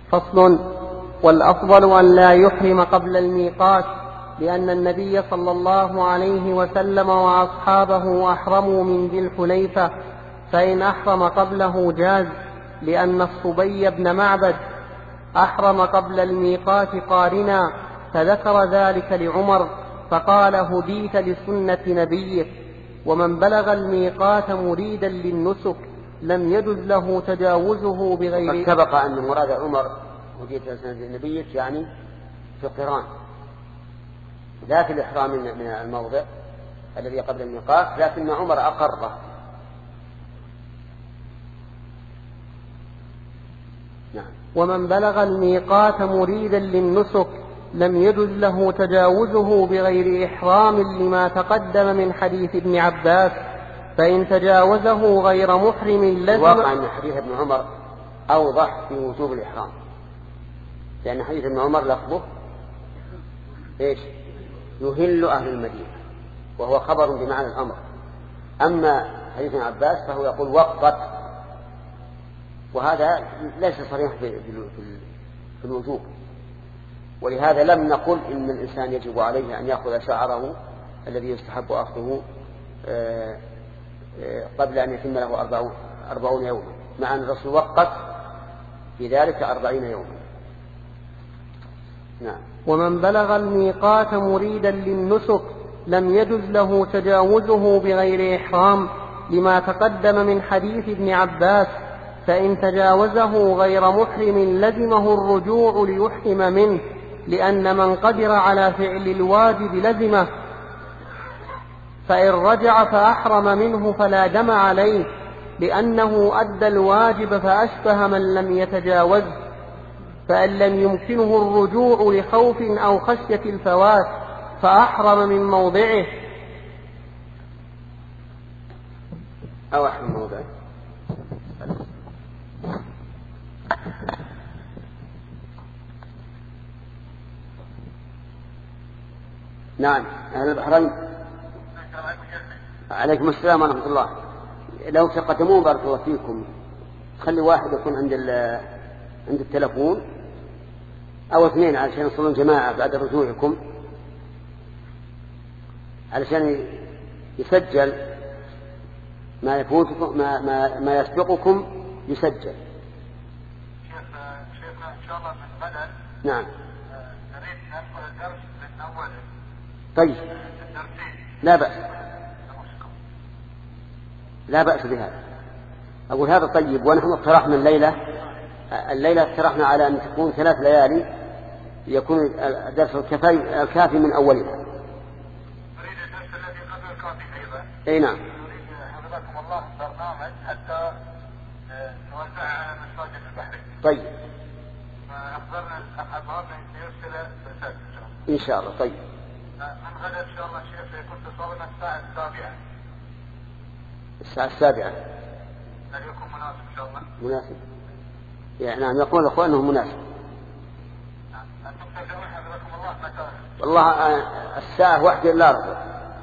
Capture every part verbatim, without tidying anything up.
فصل. والأفضل أن لا يحرم قبل الميقات، لأن النبي صلى الله عليه وسلم وأصحابه أحرموا من ذي الحليفة، فإن أحرم قبله جاز، لأن الصبي بن معبد أحرم قبل الميقات قارنا، فذكر ذلك لعمر فقال: هديت لسنة نبيك. ومن بلغ الميقات مريدا للنسك لم يجز له تجاوزه بغير. قد سبق أن مراد عمر هديت لسنة نبيك يعني في القران، لا في الإحرام من الموضع الذي قبل الميقات، لكن عمر أقره. نعم. ومن بلغ الميقات مريدا للنسك لم يجز له تجاوزه بغير إحرام، لما تقدم من حديث ابن عباس، فإن تجاوزه غير محرم لزم. الواقع أن حديث ابن عمر أوضح في وجوب الإحرام، لأن حديث ابن عمر لفظه إيش؟ يهل أهل المدينة، وهو خبر بمعنى الأمر. أما حديث ابن عباس فهو يقول وقت، وهذا ليس صريح في الوجوب، ولهذا لم نقل إن الإنسان يجب عليه أن يأخذ شعره الذي يستحب أخذه قبل أن يتم له أربعون يوما، مع أن الرسول وقت في ذلك أربعين يوما. نعم. ومن بلغ الميقات مريدا للنسك لم يجز له تجاوزه بغير إحرام، لما تقدم من حديث ابن عباس، فإن تجاوزه غير محرم لزمه الرجوع ليحرم منه، لأن من قدر على فعل الواجب لزمه، فإن رجع فأحرم منه فلا دم عليه، لأنه أدى الواجب فأشبه من لم يتجاوز. فإن لم يمكنه الرجوع لخوف أو خشية الفوات فأحرم من موضعه أو أحرم من موضعه. نعم. أهل البحرين، عليكم السلام ورحمة الله. لو تقدمون بارك الله فيكم، خلي واحد يكون عند عند التلفون أو اثنين علشان يصلون جماعة بعد رجوعكم، علشان يسجل ما يفوتكم ما ما, ما يسبقكم يسجل. شيخنا إن شاء الله من غدا. نعم. نريد ندخل الدرس من أوله. طيب. لا بأس. لا بأس بهذا. أقول هذا طيب. ونحن اقترحنا الليلة الليلة اقترحنا على أن تكون ثلاث ليالي يكون الدرس الكافي الكافي من أولها. نريد الدرس الذي قبل الكافي أيضا. أي نعم. نريد حفظكم الله برنامج حتى نوزع على مساجد البحرين. طيب. فأخبرنا أخبرنا أن يرسل رسالة إن شاء الله. طيب. من غدا إن شاء الله شيخ سيكون تصورنا الساعة السابعة. الساعة السابعة. هل يكون مناسب إن شاء الله؟ مناسب. يعني نعم يقول الأخوة أنه مناسب. نعم. أنتم تدرون حفظكم الله متى؟ والله الساعة واحدة إلا ربع.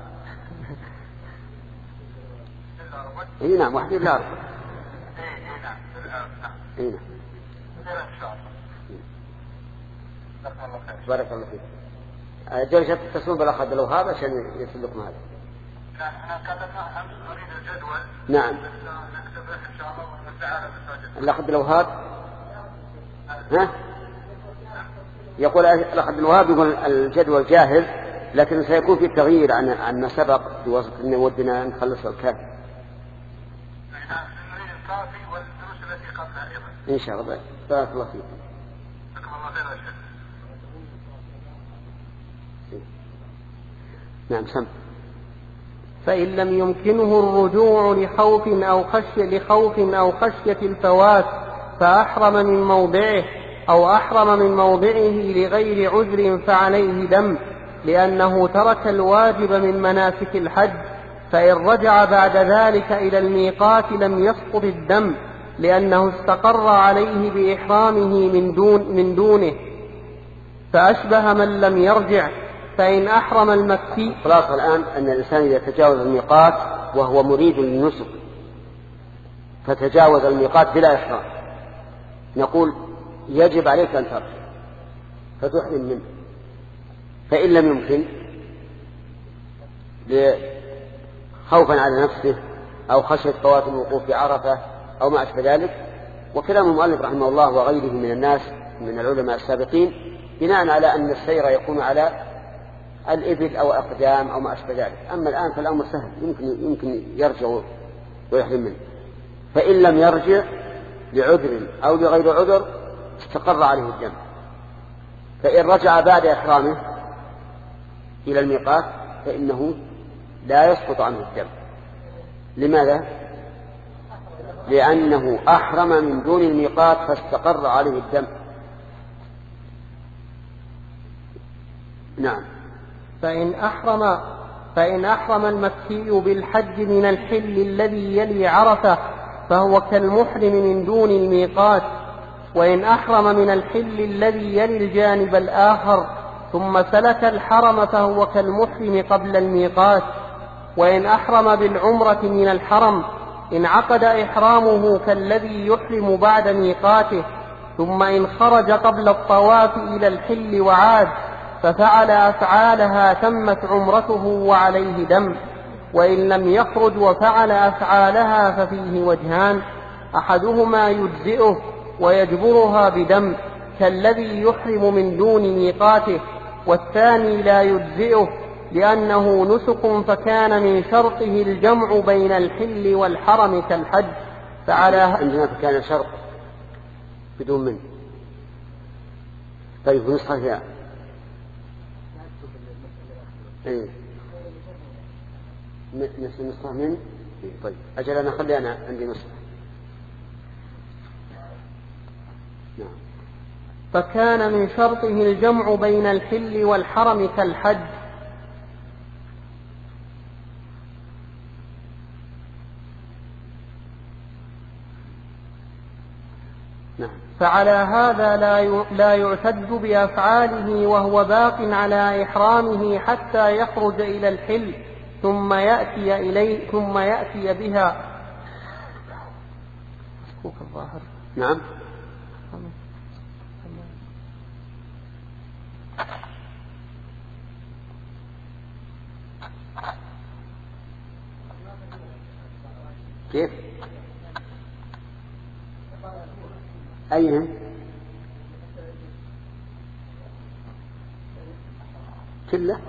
إلا ربع. إيه نعم واحدة إلا ربع. إيه نعم. نعم. إيه نعم. خير إن شاء الله. جزاكم الله خير. بارك الله فيك. جلسة تتصلون بالأخ عبد الوهاب عشان يرسل لكم هذا. نعم. احنا كتبنا أمس نريد الجدول. نعم. نكتبه إن شاء الله ونوزعه على المساجد. الأخ عبد الوهاب. ها؟ يقول الأخ عبد الوهاب يقول الجدول جاهز، لكن سيكون في تغيير عن عن ما سبق بواسطة أن ودنا نخلص الكافي. نعم. نريد الكافي والدروس التي قبلها أيضا. إن شاء الله. بارك الله فيك. جزاكم الله خير يا شيخ. نعم سم. فإن لم يمكنه الرجوع لخوف أو خشية لخوف أو خشية الفوات فأحرم من موضعه، أو أحرم من موضعه لغير عذر فعليه دم، لأنه ترك الواجب من مناسك الحج. فإن رجع بعد ذلك إلى الميقات لم يسقط الدم، لأنه استقر عليه بإحرامه من, دون من دونه، فأشبه من لم يرجع. فإن أحرم المكي. خلاص الآن أن الإنسان إذا تجاوز الميقات وهو مريد للنسك فتجاوز الميقات بلا إحرام، نقول يجب عليك أن ترجع فتحرم منه. فإن لم يمكن خوفا على نفسه أو خشية فوات الوقوف في عرفة أو ما أشبه ذلك. وكلام المؤلف رحمه الله وغيره من الناس من العلماء السابقين بناء على أن السير يكون على الإبل أو أقدام أو ما أشبه ذلك. أما الآن فالأمر سهل، يمكن يمكن يرجع ويحرم منه. فإن لم يرجع لعذر أو لغير عذر استقر عليه الدم. فإن رجع بعد إحرامه إلى الميقات فإنه لا يسقط عنه الدم. لماذا؟ لأنه أحرم من دون الميقات فاستقر عليه الدم. نعم. فإن أحرم فإن أحرم المكي بالحج من الحل الذي يلي عرفة فهو كالمحرم من دون الميقات. وإن أحرم من الحل الذي يلي الجانب الآخر ثم سلك الحرم فهو كالمحرم قبل الميقات. وإن أحرم بالعمرة من الحرم انعقد إحرامه كالذي يحرم بعد ميقاته. ثم إن خرج قبل الطواف إلى الحل وعاد ففعل أفعالها تمت عمرته وعليه دم. وإن لم يخرج وفعل أفعالها ففيه وجهان، أحدهما يجزئه ويجبرها بدم كالذي يحرم من دون ميقاته، والثاني لا يجزئه لأنه نسك فكان من شرطه الجمع بين الحل والحرم كالحج. فعلى عندنا فكان شرط بدون من. طيب نسخة فيها ايه نسخة من. طيب أجل أنا خلي أنا عندي نسخة. نعم. فكان من شرطه الجمع بين الحل والحرم كالحج. نعم. فعلى هذا لا يعتد بأفعاله وهو باق على إحرامه حتى يخرج إلى الحل ثم يأتي إليه ثم يأتي بها. نعم. كيف؟ أين؟ كله؟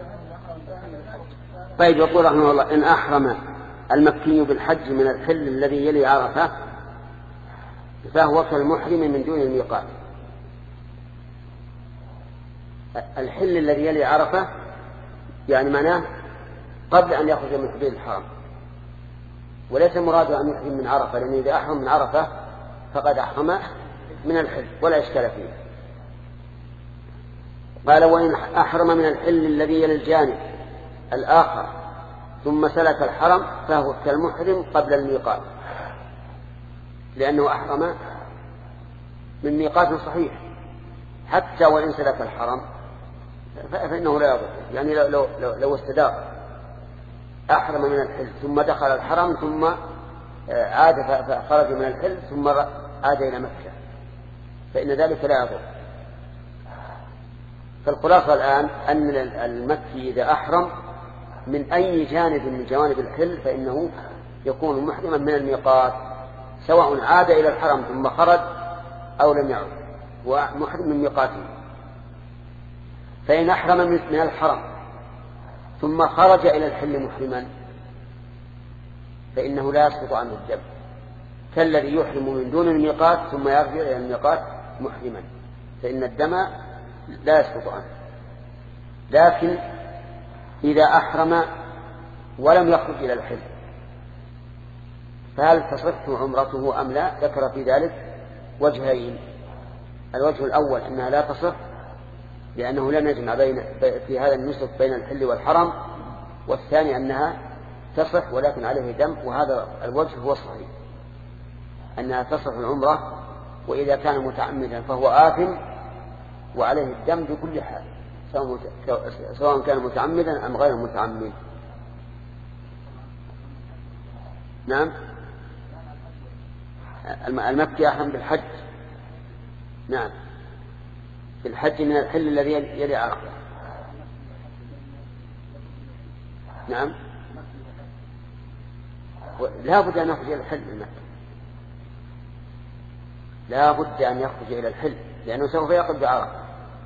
طيب يقول رحمه الله إن أحرم المكي بالحج من الحل الذي يلي عرفة فهو كالمحرم من دون الميقات. الحل الذي يلي عرفة يعني معناه قبل أن يخرج من حدود الحرم، وليس مراد أن يحرم من عرفة، لأن إذا أحرم من عرفة فقد أحرم من الحل ولا إشكال فيه. قال وإن أحرم من الحل الذي يلي الجانب الآخر ثم سلك الحرم فهو كالمحرم قبل الميقات، لأنه أحرم من ميقات صحيح حتى وإن سلك الحرم فإنه لا يضر. يعني لو, لو, لو, لو استدار أحرم من الحل ثم دخل الحرم ثم عاد فخرج من الحل ثم عاد إلى مكة فإن ذلك لا يضر. فالخلاصة الآن أن المكي إذا أحرم من أي جانب من جوانب الحل فإنه يكون محرما من الميقات سواء عاد إلى الحرم ثم خرج أو لم يعد، ومحرم من ميقاته. فإن أحرم من الحرم ثم خرج إلى الحل محرما فإنه لا يسقط عنه الدم كالذي يحرم من دون الميقات ثم يرجع إلى الميقات محرما، فإن الدم لا يسقط عنه. لكن إذا أحرم ولم يخرج إلى الحل فهل تصح عمرته أم لا؟ ذكر في ذلك وجهين. الوجه الأول أنها لا تصح لأنه لم يجمع بين في هذا النسك بين الحل والحرم، والثاني أنها تصح ولكن عليه دم، وهذا الوجه هو الصحيح أنها تصح العمرة، وإذا كان متعمدا فهو آثم وعليه الدم بكل حال سواء كان متعمدا أم غير متعمد. نعم. المكي أحرم بالحج نعم في الحج من الحل الذي يلي عرفة. نعم لا بد أن يخرج إلى الحل من مكة، لا بد أن يخرج إلى الحل لأنه سوف يقف بعرفة.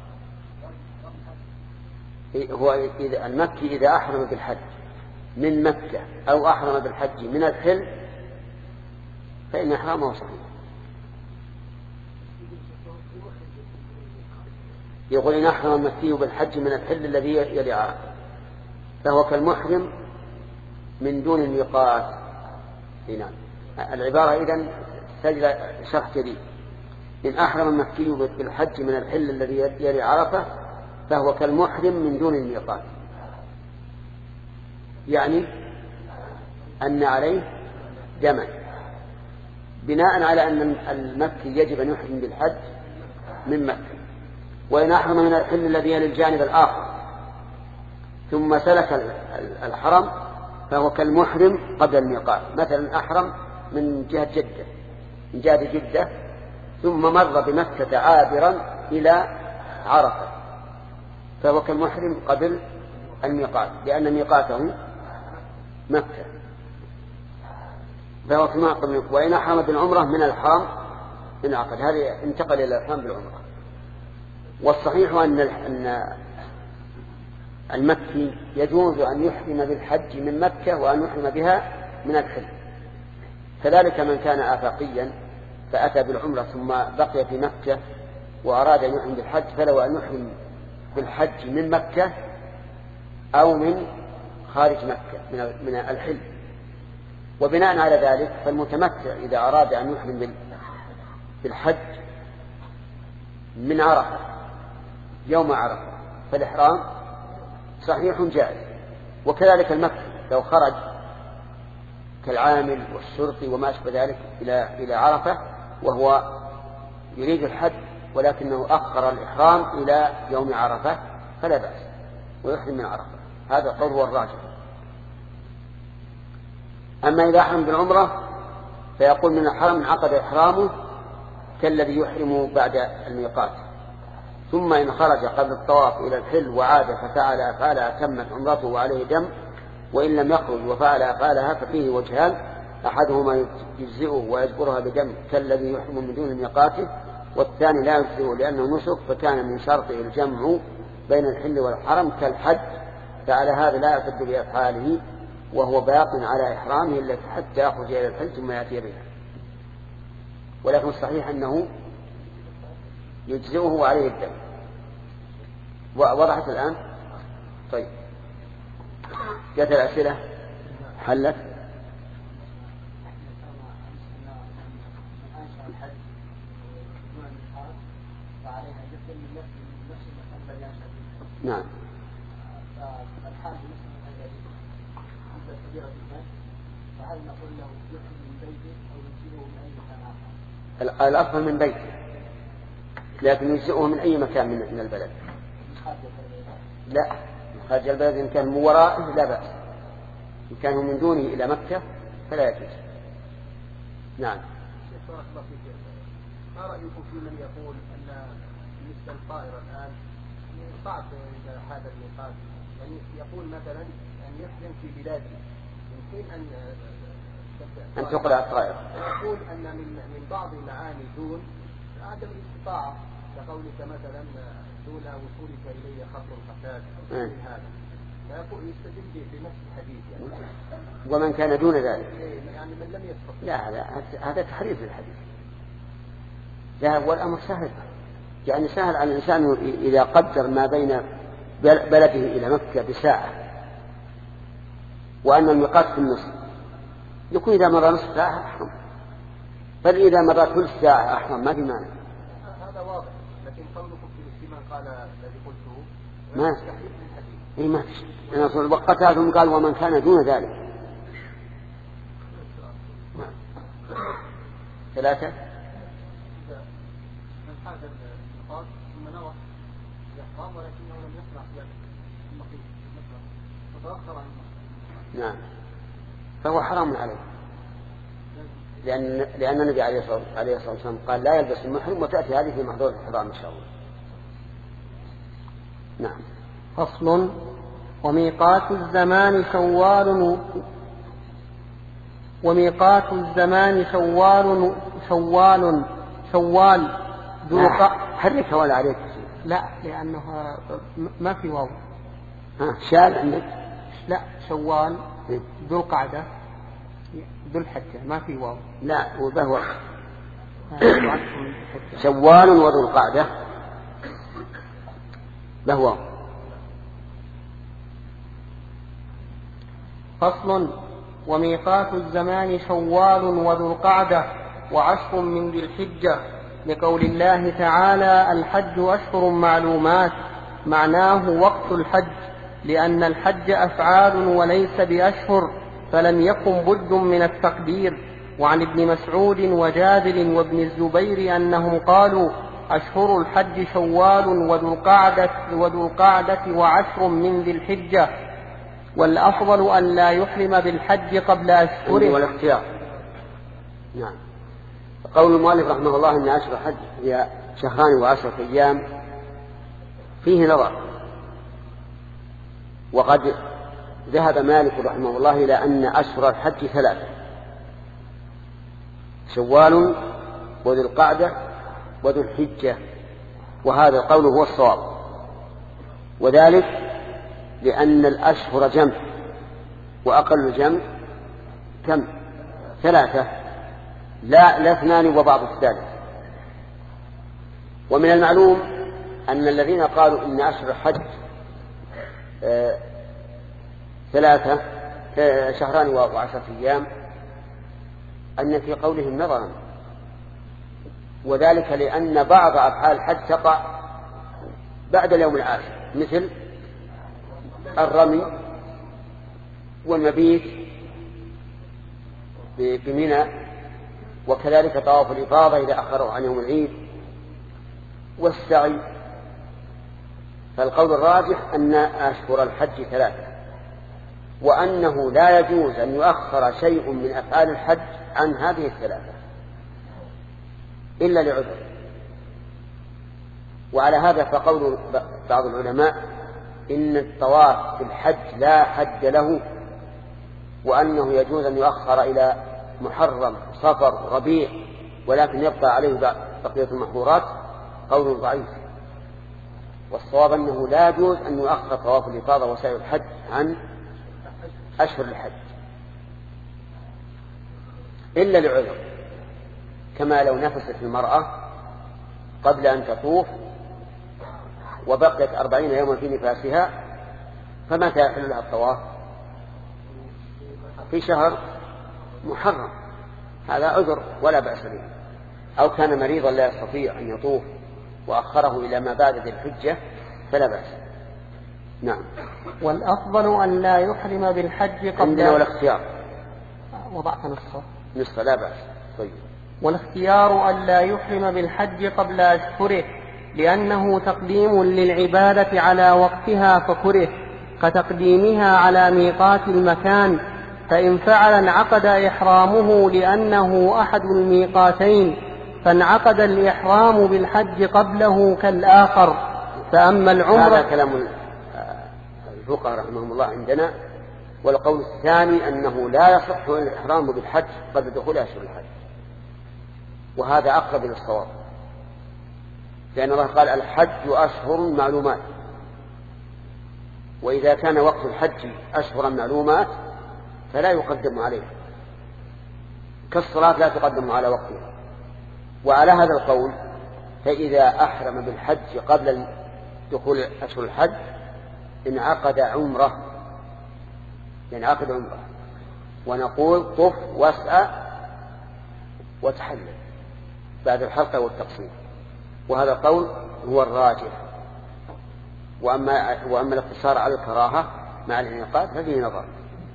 هو إذا المكي إذا أحرم بالحج من مكة أو أحرم بالحج من الحل فإن إحرامه صحيح. يقول إن أحرم المكي بالحج من الحل الذي يلي عرفة فهو كالمحرم من دون الميقات. نعم العبارة إذن تحتاج شرح جديد. إن أحرم المكي بالحج من الحل الذي يلي عرفة فهو كالمحرم من دون الميقات، يعني أن عليه دما بناء على أن المكي يجب أن يحرم بالحج من مكة. وإن أحرم من الحل الذي يلي الجانب الآخر ثم سلك الحرم فهو كالمحرم قبل الميقات. مثلا أحرم من جهة جدة من جهة جدة ثم مر بمكة عابرا إلى عرفة فهو كالمحرم قبل الميقات لأن ميقاته مكة فهو كما قبل. وإن أحرم بالعمرة من الحرم من عقد هذه انتقل إلى الحرم بالعمرة. والصحيح أن المكي يجوز أن يحرم بالحج من مكة وأن يحرم بها من الحل. كذلك من كان آفاقيا فأتى بالعمرة ثم بقي في مكة وأراد أن يحرم بالحج فله أن يحرم بالحج من مكة أو من خارج مكة من الحل. وبناء على ذلك فالمتمتع إذا أراد أن يحرم بالحج من عرفة يوم عرفة فالإحرام صحيح جائز. وكذلك المكي لو خرج كالعامل والشرطي وما أشبه ذلك إلى إلى عرفة وهو يريد الحج ولكنه أخر الإحرام إلى يوم عرفة فلا بأس ويحرم من عرفة. هذا قول هو الراجح. أما إذا أحرم بالعمرة فيقول من الحرم انعقد إحرامه كالذي يحرم بعد الميقات. ثم إن خرج قبل الطواف إلى الحل وعاد ففعل أفعالها تمت عمرته وعليه دم. وإن لم يخرج وفعل أفعالها ففيه وجهان أحدهما يجزئه ويجبرها بدم كالذي يحرم من دون ميقاته والثاني لا يجزئه لأنه نسك فكان من شرطه الجمع بين الحل والحرم كالحج فعلى هذا لا يعتد بأفعاله وهو باق على إحرامه التي حتى يخرج إلى الحل ثم يأتي بها. ولكن الصحيح أنه يجزئه وعليه الدم. وضحت الآن؟ طيب جاءت الأسئلة حلت. نعم الأفضل من بيته لكن يجزئه من أي مكان من البلد. لا خارج البلد إن كان من ورائه لا بأس، إن كان من دونه إلى مكة فلا يجوز. نعم. ما رأيكم في من يقول أن بالنسبة للطائرة الآن صعب إذا هذا الميقات يعني يقول مثلا أن يحرم في بلاده يمكن أن أن تقلع الطائرة. يقول أن من من بعض معاني دون عدم الاستطاعة كقولك مثلا دون وصولك إلي خط القتال أو شيء من هذا فيقول يستدل بنفس الحديث يعني. ومن كان دون ذلك يعني من لم يستطع. لا لا هذا تحريف للحديث. لا والأمر سهل يعني سهل على الإنسان إذا قدر ما بين بلده إلى مكة بساعة وأن الميقات في النصف يكون إذا مر نصف ساعة أحرم بل إذا مر ثلث ساعة أحرم ما في مانع. هذا واضح لكن قولكم في الاستماع قال الذي قلته ما إيه ما فيش أنا أصل وقتها ثم قال ومن كان دون ذلك. ثلاثة من حاز الميقات ثم نوى يحرم ولكنه لم يصنع صيام المقيم فتأخر عن المقيم. نعم فهو حرام عليه لأن لأن النبي عليه الصلاة والسلام قال لا يلبس المحرم، وتأتي هذه في محظور الإحرام إن شاء الله. نعم. فصل. وميقات الزمان شوال وميقات الزمان شوال شوال شوال ذو القعدة. حرك ولا عليك؟ لا، لأنه ما في واو. ها شال عندك؟ لا، شوال ذو القعدة ذو الحجة ما في واو. لا، وبهو شوال وذو القعدة بهو. فصل. وميقات الزمان شوال وذو القعدة وعشر من ذي الحجة، لقول الله تعالى الحج أشهر معلومات، معناه وقت الحج، لأن الحج أفعال وليس بأشهر، فلم يكن بد من التقدير. وعن ابن مسعود وجابر وابن الزبير أنهم قالوا أشهر الحج شوال وذو القعدة, وذو القعدة وعشر من ذي الحجة، والأفضل أن لا يحرم بالحج قبل أشهره. والاختيار. نعم. قول المؤلف رحمه الله أن أشهر الحج هي شهران وعشرة أيام فيه نظر، وقد ذهب مالك رحمه الله إلى أن أشهر الحج ثلاثة: شوال وذو القعدة وذو الحجة، وهذا القول هو الصواب، وذلك لأن الأشهر جمع، وأقل الجمع كم؟ ثلاثة، لا لا اثنان وبعض الثالث. ومن المعلوم أن الذين قالوا إن أشهر الحج آه ثلاثة آه شهران وعشرة أيام أن في قولهم نظرا، وذلك لأن بعض أفعال الحج تقع بعد اليوم العاشر، مثل الرمي والمبيت بمنى، وكذلك طواف الإفاضة إذا أخروا عن يوم العيد، والسعي. فالقول الراجح أن أشهر الحج ثلاثة، وأنه لا يجوز أن يؤخر شيء من أفعال الحج عن هذه الثلاثة إلا لعذر. وعلى هذا فقول بعض العلماء إن الطواف في الحج لا حد له، وأنه يجوز أن يؤخر إلى محرم صفر ربيع، ولكن يبقى عليه بقية المحظورات، قول ضعيف. والصواب أنه لا يجوز أن يؤخر طواف الإفاضة وسعي الحج عن أشهر الحج إلا لعذر، كما لو نفست المرأة قبل أن تطوف وبقيت أربعين يوما في نفاسها، فمتى يحل لها الطواف؟ في شهر محرم، هذا عذر ولا بأس به. أو كان مريضا لا يستطيع أن يطوف وأخره إلى ما بعد ذي الحجة فلا بأس. نعم. والأفضل أن لا يحرم بالحج قبل. عندنا والاختيار وضعت نصف نصف لا بأس. طيب. والاختيار أن لا يحرم بالحج قبل أشهره، لأنه تقديم للعبادة على وقتها فكره، كتقديمها على ميقات المكان، فإن فعل انعقد إحرامه لأنه أحد الميقاتين، فانعقد الإحرام بالحج قبله كالآخر. فأما العمرة. هذا كلام الفقهاء رحمهم الله عندنا. والقول الثاني أنه لا يصح الإحرام بالحج قبل دخول أشهر الحج، وهذا أقرب إلى الصواب، لأن الله قال الحج أشهر معلومات، وإذا كان وقت الحج أشهر معلومات فلا يقدم عليه، كالصلاة لا تقدم على وقتها. وعلى هذا القول فإذا أحرم بالحج قبل دخول أشهر الحج انعقد عمره، ينعقد عمره، ونقول طف واسعى وتحلل بعد الحلقة والتقصير، وهذا القول هو الراجح. وأما, وأما الاقتصار على الكراهة مع الانعقاد ففيه نظر.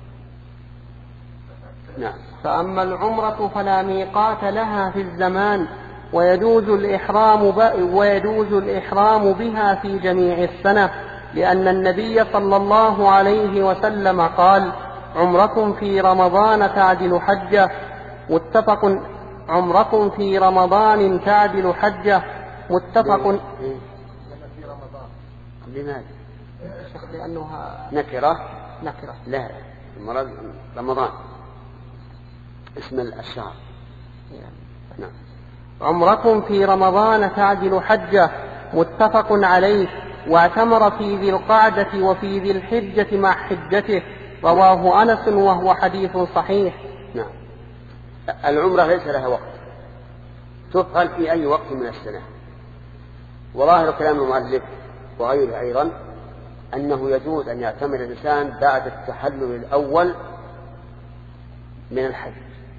نعم. فأما العمرة فلا ميقات لها في الزمان، ويجوز الإحرام, ويجوز الإحرام بها في جميع السنة، لأن النبي صلى الله عليه وسلم قال عمرة في رمضان تعدل حجة. متفق. عمرة في رمضان تعدل حجة. متفق. في رمضان. لماذا؟ لأنها نكرة. نكرة. لا، المرض رمضان اسم الشهر. نعم. عمرة في رمضان تعدل حجة. متفق عليه. واعتمر في ذي القعدة وفي ذي الحجة مع حجته. رواه أنس وهو حديث صحيح. نعم. العمرة ليس لها وقت، تفعل في أي وقت من السنة. وظاهر كلام المؤلف وغيره أيضا أنه يجوز أن يعتمر الإنسان بعد التحلل الأول من الحج،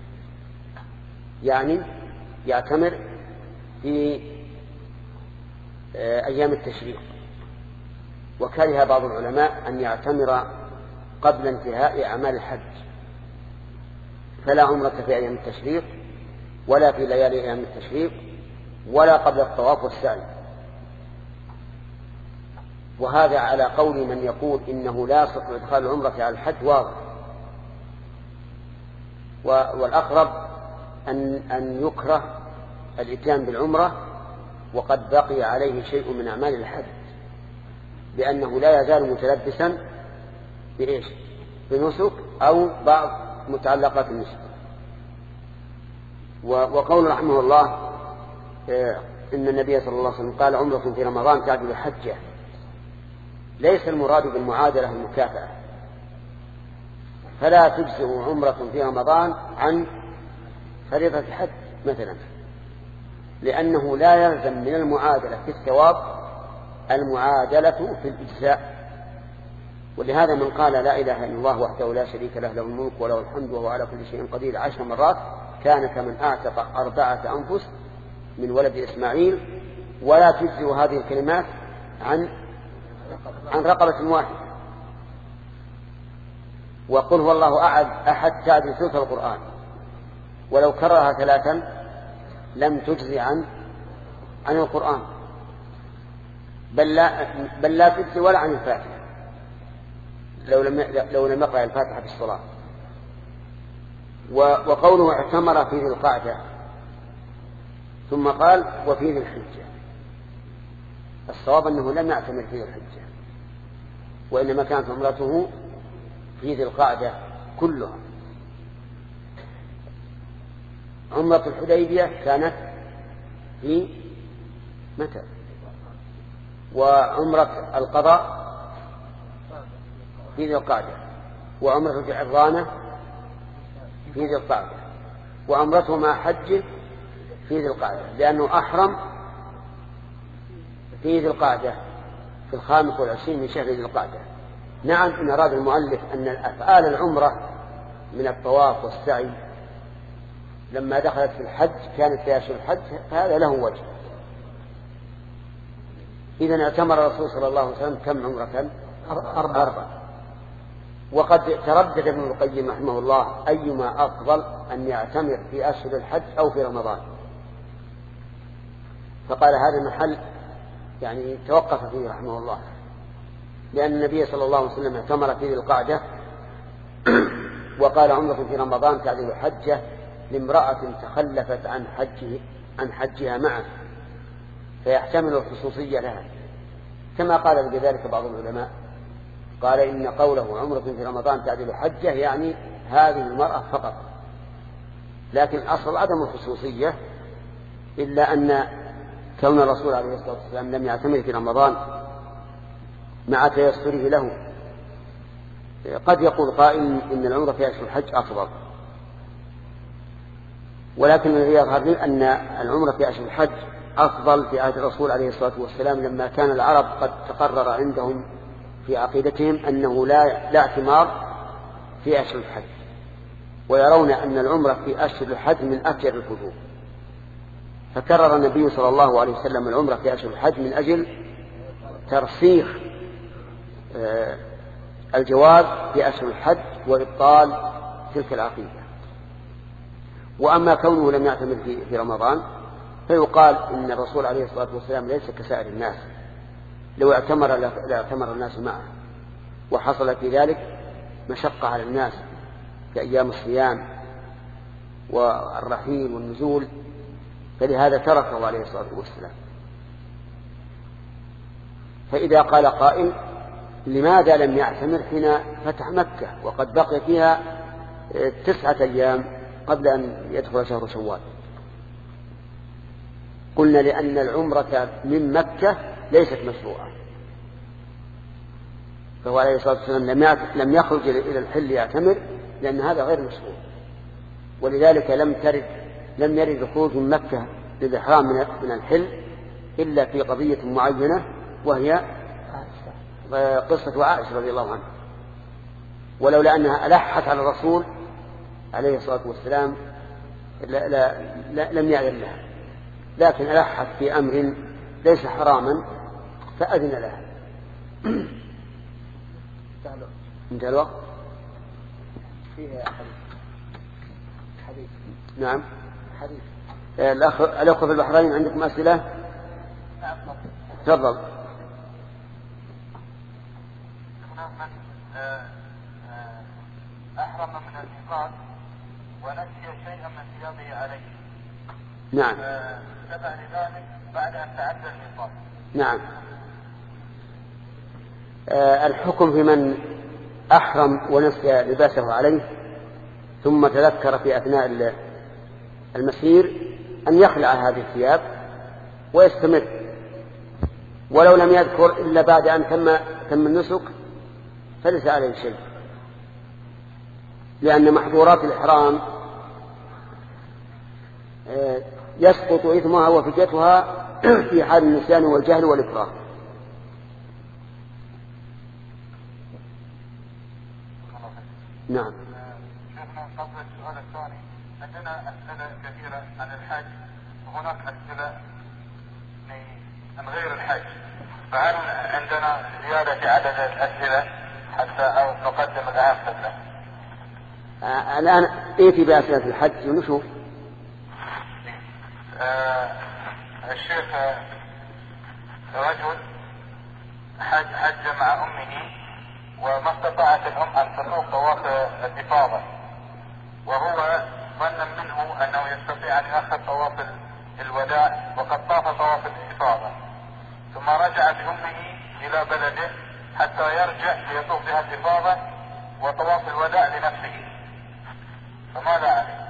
يعني يعتمر في أيام التشريق. وكره بعض العلماء أن يعتمر قبل انتهاء أعمال الحج، فلا عمرة في أيام التشريق ولا في ليالي أيام التشريق ولا قبل الطواف والسعي. وهذا على قول من يقول إنه لا يصح إدخال العمرة على الحج واضح. والأقرب أن, أن يكره الإتيان بالعمرة وقد بقي عليه شيء من أعمال الحج، لأنه لا يزال متلبسا بإيش؟ بنسك أو بعض متعلقات النسك. وقول رحمه الله إن النبي صلى الله عليه وسلم قال عمرة في رمضان تعدل حجة، ليس المراد بالمعادلة المكافأة، فلا تجزئ عمرة في رمضان عن فريضة حج مثلا، لأنه لا يلزم من المعادلة في الثواب المعادلة في الإجزاء. ولهذا من قال لا إله إلا الله وحده لا شريك له له الملك وله الحمد وهو على كل شيء قدير عشر مرات كان كمن أعتق أربعة أنفس من ولد إسماعيل. ولا تجزئ هذه الكلمات عن عن رقبة واحدة. وقل هو الله أحد تعدل ثلث القرآن، ولو كررها ثلاثا لم تجزي عن عن القرآن، بل لا بل لا تجزي ولا عن الفاتحة لو لم لو لم يقرأ الفاتحة في الصلاة. وقوله اعتمر في ذي القعدة ثم قال وفي ذي الحجة، الصواب أنه لم يعتمر في ذي الحجة، وإنما كانت عمرته في ذي القعدة كلها. عمرة الحديبية كانت في متى؟ وعمرة القضاء في ذي القعدة، وعمرة الجعرانة في ذي القعدة، وعمرته مع حج في ذي القعدة، لأنه أحرم في ذي القعدة في الخامس والعشرين من شهر ذي القعدة. نعم، إن أراد المؤلف أن الأفعال العمرة من الطواف والسعي لما دخلت في الحج كانت في أشهر الحج، فهذا له وجه. إذن اعتمر الرسول صلى الله عليه وسلم كم عمرة؟ أربعة. أربعة. وقد تردد ابن القيم رحمه الله أيما أفضل أن يعتمر في أشهر الحج أو في رمضان، فقال هذا محل يعني توقف فيه رحمه الله، لأن النبي صلى الله عليه وسلم اعتمر في ذي القعدة وقال عمرة في رمضان تعدل حجة لامرأة تخلفت عن حجه عن حجها معه، فيحتمل الخصوصية لها، كما قال بذلك بعض العلماء، قال إن قوله عمرة في رمضان تعدل حجة يعني هذه المرأة فقط، لكن الأصل عدم الخصوصية، إلا أن كون الرسول عليه الصلاة والسلام لم يعتمر في رمضان مع تيسره له. قد يقول قائل إن العمرة في أشهر الحج أفضل، ولكن الذي يظهر لي أن العمرة في أشهر الحج أفضل في عهد الرسول عليه الصلاة والسلام، لما كان العرب قد تقرر عندهم في عقيدتهم أنه لا, لا اعتمار في أشهر الحج، ويرون أن العمرة في أشهر الحج من أفجر الفجور، فكرر النبي صلى الله عليه وسلم العمرة في أشهر الحج من أجل ترسيخ الجواز في أشهر الحج وإبطال تلك العقيدة. وأما كونه لم يعتمر في, في رمضان فيقال إن الرسول عليه الصلاة والسلام ليس كسائر الناس، لو اعتمر لاعتمر الناس معه، وحصل في ذلك مشقة على الناس كأيام الصيام والرحيل والنزول، فلهذا تركه عليه الصلاة والسلام. فإذا قال قائل لماذا لم يعتمر حين فتح مكة وقد بقي فيها تسعة أيام قبل أن يدخل شهر شوال؟ قلنا لأن العمرة من مكة ليست مشروعة، فهو عليه الصلاة والسلام لم يخرج إلى الحل يعتمر لأن هذا غير مشروع، ولذلك لم ترد لم يرد الخروج من مكة للإحرام من الحل إلا في قضية معينة، وهي قصة عائشة رضي الله عنها، ولولا أنها ألحت على الرسول عليه الصلاة والسلام لا لا لا لم يأذن لها، لكن ألحت في أمر ليس حراما فأذن لها. انتهى الوقت. فيها حديث حديث نعم حديث الأخ الأخوة في البحرين عندكم أسئلة؟ تفضل. أحرم من الميقات ونسي شيئا من ثيابه عليه. نعم. تبع لذلك بعد أن تعدى الميقات. نعم. آه الحكم في من أحرم ونسي لباسه عليه ثم تذكر في أثناء المسير أن يخلع هذه الثياب ويستمر، ولو لم يذكر إلا بعد أن تم تم النسك فليس عليه شيء، لأن محظورات الإحرام يسقط إثمها وفديتها في حال النسيان والجهل والإكراه. نعم. شيخنا قبل السؤال الثاني عندنا أسئلة كثيرة عن الحج، وهناك أسئلة من غير الحج، فهل عندنا زيادة في عدد الأسئلة حتى أو نقدم الآن قبله؟ آه الآن إيتي بأسئلة الحج ونشوف. آه الشيخ رجل حج حج مع أمه وما استطاعت الأم أن تطوف طواف الإفاضة، وهو ظن منه أنه يستطيع أن يأخذ طواف الوداع وقد طاف طواف الإفاضة، ثم رجع بأمه إلى بلده حتى يرجع ليطوف بها الإفاضة وطواف الوداع لنفسه، فماذا عليه؟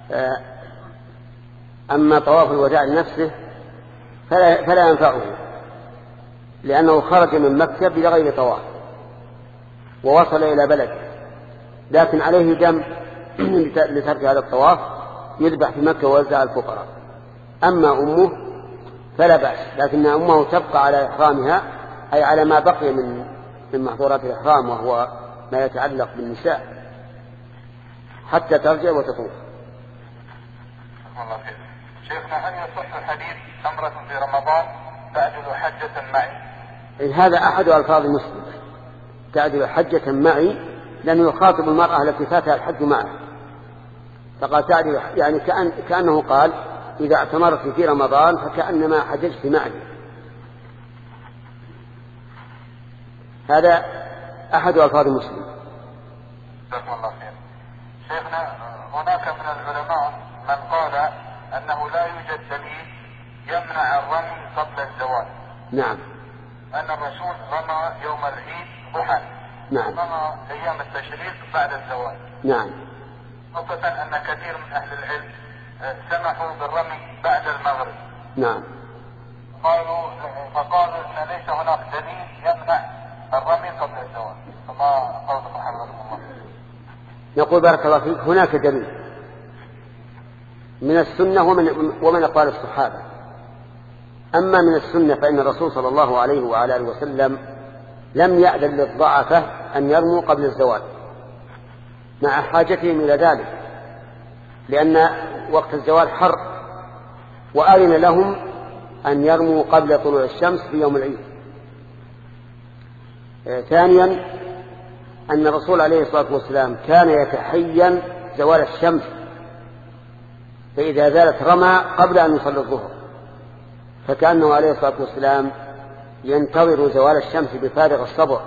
أما طواف الوداع لنفسه فلا, فلا ينفعه، لأنه خرج من مكة بغير طواف ووصل إلى بلد، لكن عليه دم لترك هذا الطواف يذبح في مكة ويوزع الفقراء. أما أمه فلا بأس، لكن أمه تبقى على إحرامها، أي على ما بقي من من محظورات الإحرام وهو ما يتعلق بالنساء حتى ترجع وتطوف. الله خير. شيخنا هل يصح الحديث تمرة في رمضان تعدل حجة معي؟ هذا أحد ألفاظ مسلم، تعدل حجة معي، لأنه يخاطب المرأة التي فاتها الحج معه، فقال تعدل يعني كأن كأنه قال إذا اعتمرت في رمضان فكأنما حججت معي. هذا أحد ألفاظ مسلم. جزاكم الله خير. شيخنا هناك من العلماء من قال أنه لا يوجد دليل يمنع الرمي قبل الزوال. نعم. أن الرسول رمى يوم العيد ضحى. نعم. رمى أيام التشريق بعد الزوال. نعم. خاصة أن كثير من أهل العلم سمحوا بالرمي بعد المغرب. نعم. قالوا فقالوا أن ليس هناك دليل يمنع الرمي قبل الزوال، فما قولكم حفظكم الله؟ نقول بارك الله فيك هناك دليل من السنة ومن, ومن أقوال الصحابة. أما من السنة فإن الرسول صلى الله عليه وعلى آله وسلم لم يأذن للضعفة أن يرموا قبل الزوال مع حاجتهم إلى ذلك، لأن وقت الزوال حر، وأذن لهم أن يرموا قبل طلوع الشمس في يوم العيد. ثانيا أن الرسول عليه الصلاة والسلام كان يتحين زوال الشمس، فإذا زالت رمى قبل أن يصلي الظهر، فكأنه عليه الصلاة والسلام ينتظر زوال الشمس بفارغ الصبر،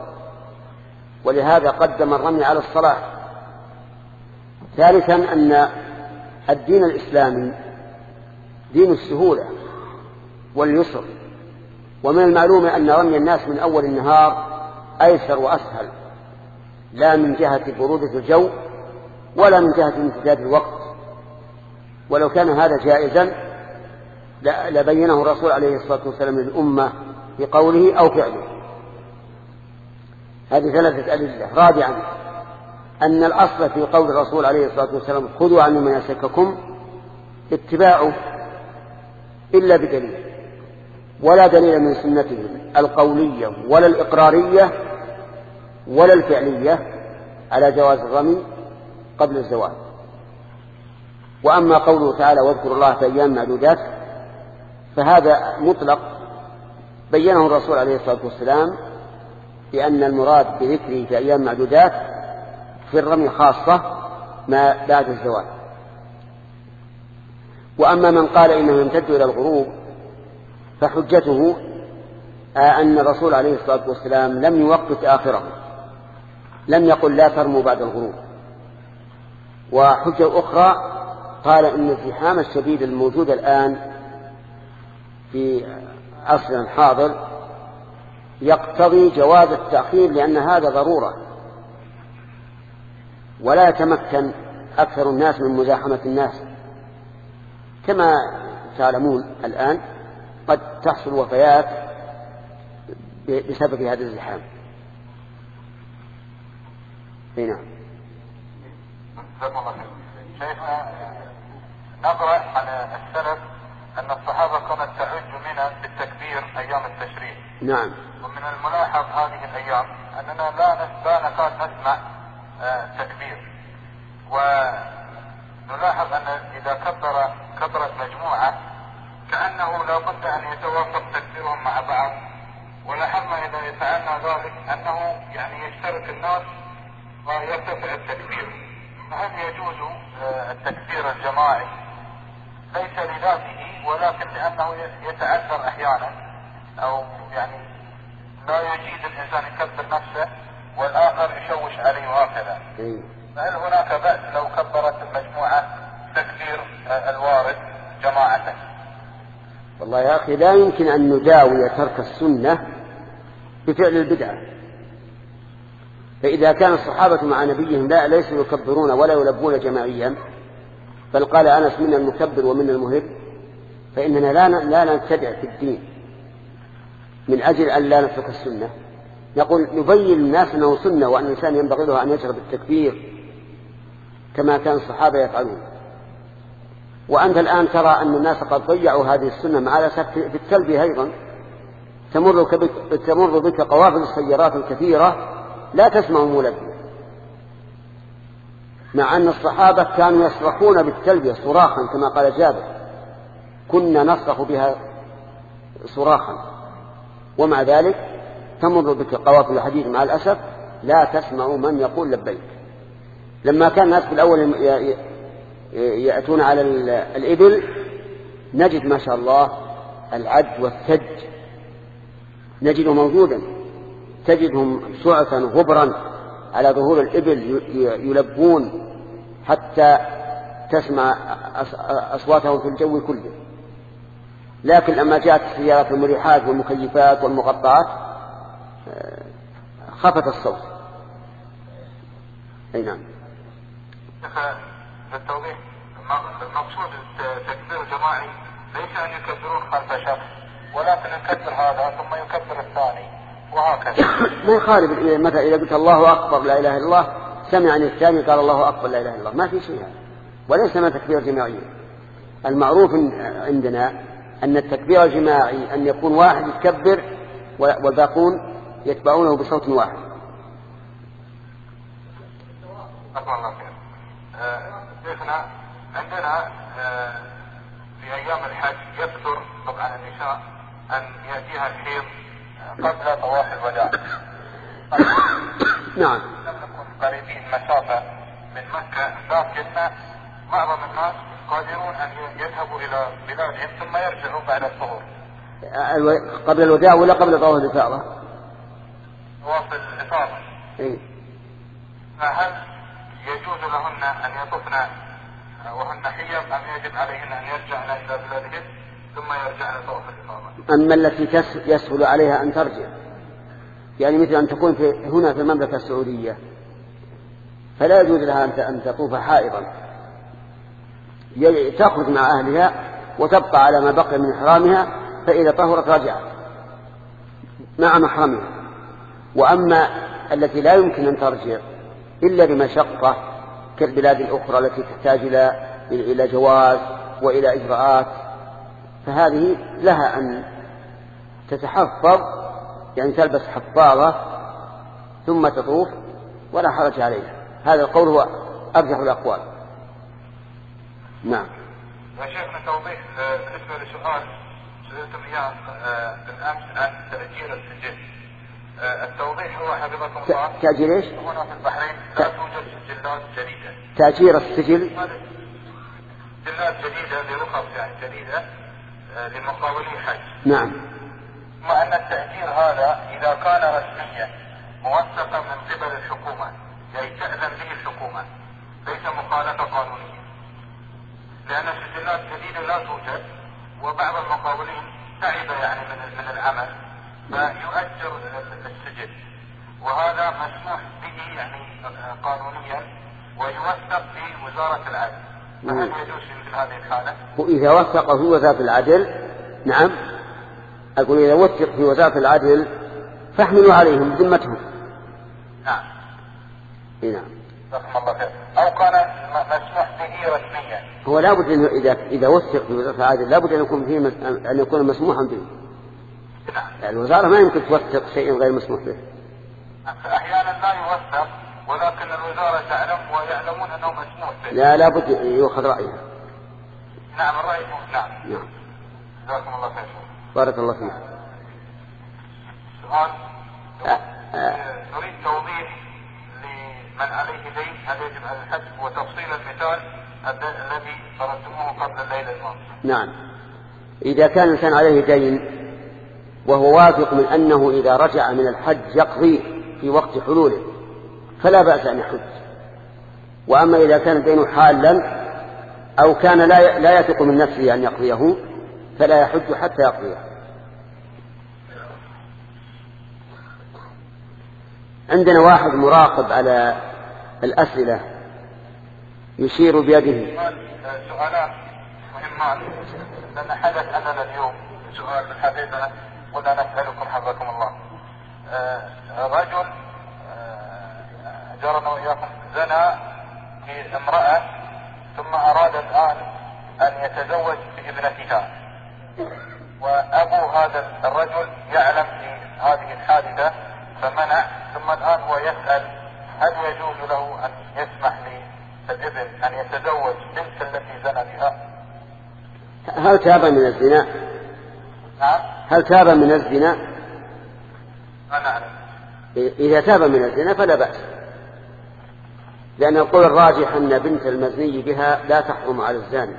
ولهذا قدم الرمي على الصلاة. ثالثا أن الدين الإسلامي دين السهولة واليسر، ومن المعلوم أن رمي الناس من أول النهار أيسر وأسهل، لا من جهة برودة الجو ولا من جهة امتداد الوقت. ولو كان هذا جائزا لبينه الرسول عليه الصلاة والسلام للأمة بقوله أو فعله. هذه ثلاثة أدلة. رابعا أن الأصل في قول الرسول عليه الصلاة والسلام خذوا عني مناسككم اتباعه إلا بدليل، ولا دليل من سنته القولية ولا الإقرارية ولا الفعلية على جواز الرمي قبل الزوال. وأما قوله تعالى واذكروا الله في أيام معدودات فهذا مطلق بينه الرسول عليه الصلاة والسلام بأن المراد بذكره في أيام معدودات في الرمي خاصة ما بعد الزوال. وأما من قال إنه يمتد إلى الغروب فحجته أن الرسول عليه الصلاة والسلام لم يوقت آخره، لم يقل لا ترموا بعد الغروب. وحجة أخرى قال إن الزحام الشديد الموجود الآن في عصرنا الحاضر يقتضي جواز التأخير، لأن هذا ضرورة، ولا يتمكن أكثر الناس من مزاحمة الناس. كما تعلمون الآن قد تحصل وفيات بسبب هذا الزحام. نعم. شيخنا نقرأ عن السلف أن الصحابة كانت تعج منى بالتكبير أيام التشريق. نعم. ومن الملاحظ هذه الأيام أننا لا لا نكاد نسمع تكبير، ونلاحظ أن إذا كبر كبرت مجموعة كأنه لا بد أن يتوافق تكبيرهم مع بعض. ولاحظنا إذا يتعنى ذلك أنه يعني يشترك الناس ويرتفع التكبير. فهل يجوز التكبير الجماعي ليس لذاته ولكن لأنه يتعذر أحيانا، أو يعني لا يجيد الإنسان يكبر نفسه والآخر يشوش عليه وهكذا؟ فهل هناك بأس لو كبرت المجموعة تكبير الوارد جماعة؟ والله يا أخي لا يمكن أن نداوي ترك السنة بفعل البدعة. فإذا كان الصحابة مع نبيهم لا ليسوا يكبرون ولا يلبون جماعيا، بل قال أنس منا المكبر ومنا المهب، فإننا لا لا نبتدع في الدين من أجل أن لا نترك السنة. نقول نبين الناس أنه سنة وأن الإنسان ينبغي له أن يشرب التكبير كما كان الصحابة يفعلون. وأنت الآن ترى أن الناس قد ضيعوا هذه السنة مع الأسف في التلبية أيضا. تمر بك, تمر بك قوافل السيارات الكثيرة لا تسمع ملبية، مع أن الصحابة كانوا يصرخون بالتلبية صراخا كما قال جابر كنا نصرخ بها صراخا، ومع ذلك تمر بك قوافل الحديث مع الأسف لا تسمع من يقول لبيك. لما كان الناس في الأول يأتون على الإبل نجد ما شاء الله العد والثج نجده موجودا، تجدهم شعثا غبرا على ظهور الإبل يلبون حتى تسمع أصواتهم في الجو كله. لكن لما جاءت السيارات المريحات والمكيفات والمغطات خفت الصوت. أي نعم. للتوضيح المقصود التكبير الجماعي ليس أن يكبرون خلف شخص، ولكن يكبر هذا ثم يكبر الثاني وهكذا. ما يخالف مثلا إذا قلت الله أكبر لا إله إلا الله سمعني الثاني قال الله أكبر لا إله إلا الله، ما في شيء هذا، وليس ما تكبير جماعي. المعروف عندنا أن التكبير الجماعي أن يكون واحد يكبر والباقون يتبعونه بصوت واحد. أكبر الله خير. شيخنا عندنا آه في أيام الحج يكثر طبعا النساء أن يأتيها الحيض قبل طواف الوداع. نعم. لم نكن قريبين مسافة من مكة، لكن معظم الناس قادرون أن يذهبوا إلى بلادهم ثم يرجعوا بعد الظهر. قبل الوداع ولا قبل طواف الإفاضة؟ طواف الإفاضة. إيه. فهل يجوز لهن أن يطفن وهن حيض أم يجب عليهن أن يرجعن إلى بلادهن ثم يرجعن طواف الإفاضة؟ أما التي يسهل عليها أن ترجع، يعني مثل أن تكون في هنا في المملكة السعودية فلا يجوز لها أن تطوف حائضا، تخرج مع أهلها وتبقى على ما بقي من إحرامها، فإذا طهرت رجعت مع محرمها. وأما التي لا يمكن أن ترجع إلا بمشقة كالبلاد الأخرى التي تحتاج إلى جواز وإلى إجراءات، فهذه لها أن تتحفظ، يعني تلبس حفاظة ثم تطوف ولا حرج عليها. هذا القول هو أرجح الأقوال. نعم. يا شيخنا توضيح بالنسبة لسؤال سألتم إياه بالأمس عن تأجير السجل. التوضيح هو حفظكم الله تأجير إيش؟ هنا في البحرين لا توجد سجلات جديدة. تأجير السجل سجلات جديدة لرخص يعني جديدة لمقاولي حج. نعم. مع أن التأجير هذا إذا كان رسميا موثقا من قبل الحكومة، يعني تأذن به الحكومة، ليس مخالفة قانونية، لأن السجلات الجديدة لا توجد، وبعض المقاولين تعب يعني من من العمل فيؤجر السجل، وهذا مسموح به يعني قانونيا ويوثق في وزارة العدل. فهل يجوز في مثل هذه الحالة؟ وإذا وثق في وزارة العدل، نعم، أقول إذا وثق في وزارة العدل فاحملوا عليهم ذمتهم. نعم. نعم. رحم الله خير. أو كان مسموح به رسميا. هو لابد إنه إذا إذا وثق في وزارة العدل لابد أن يكون فيه أن يكون مسموحا به. نعم. يعني الوزارة ما يمكن توثق شيء غير مسموح به. أحيانا لا يوثق، ولكن الوزارة تعلم ويعلمون أنه مسموح به. لا لابد يؤخذ رأيها. نعم الرأي. نعم. نعم. جزاكم الله خير. بارك الله فيك. سؤال. أه أه. نريد توضيح لمن عليه دين هل يجب على الحسب وتفصيل المثال الذي فرضتموه قبل الليلة الماضية. نعم. إذا كان الإنسان عليه دين وهو واثق من أنه إذا رجع من الحج يقضيه في وقت حلوله فلا بأس أن يحج. وأما إذا كان الدين حالا أو كان لا لا يثق من نفسه أن يقضيه فلا يحج حتى يقضيه. عندنا واحد مراقب على الأسئلة يشير بيده. سؤالان مهمان، لأن حدث أننا اليوم سؤال في الحقيقة قلنا نسألكم حفظكم الله. رجل جرنا وإياكم زنى في امرأة ثم أراد الآن أن يتزوج بابنتها، وأبو هذا الرجل يعلم في هذه الحادثة فمنع، ثم الآن هو يسأل هل يجوز له أن يسمح للابن أن يتزوج بنت التي زنى بها؟ هل تاب من الزنا؟ نعم. هل تاب من الزنا؟ أنا أعلم. إذا تاب من الزنا فلا بأس، لأن القول الراجح أن بنت المزني بها لا تحرم على الزاني،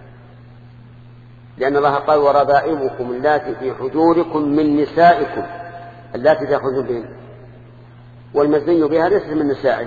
لأن الله قال وربائبكم اللاتي في حجوركم من نسائكم اللاتي تأخذون بهن، والمزني بها ليس من نسائه.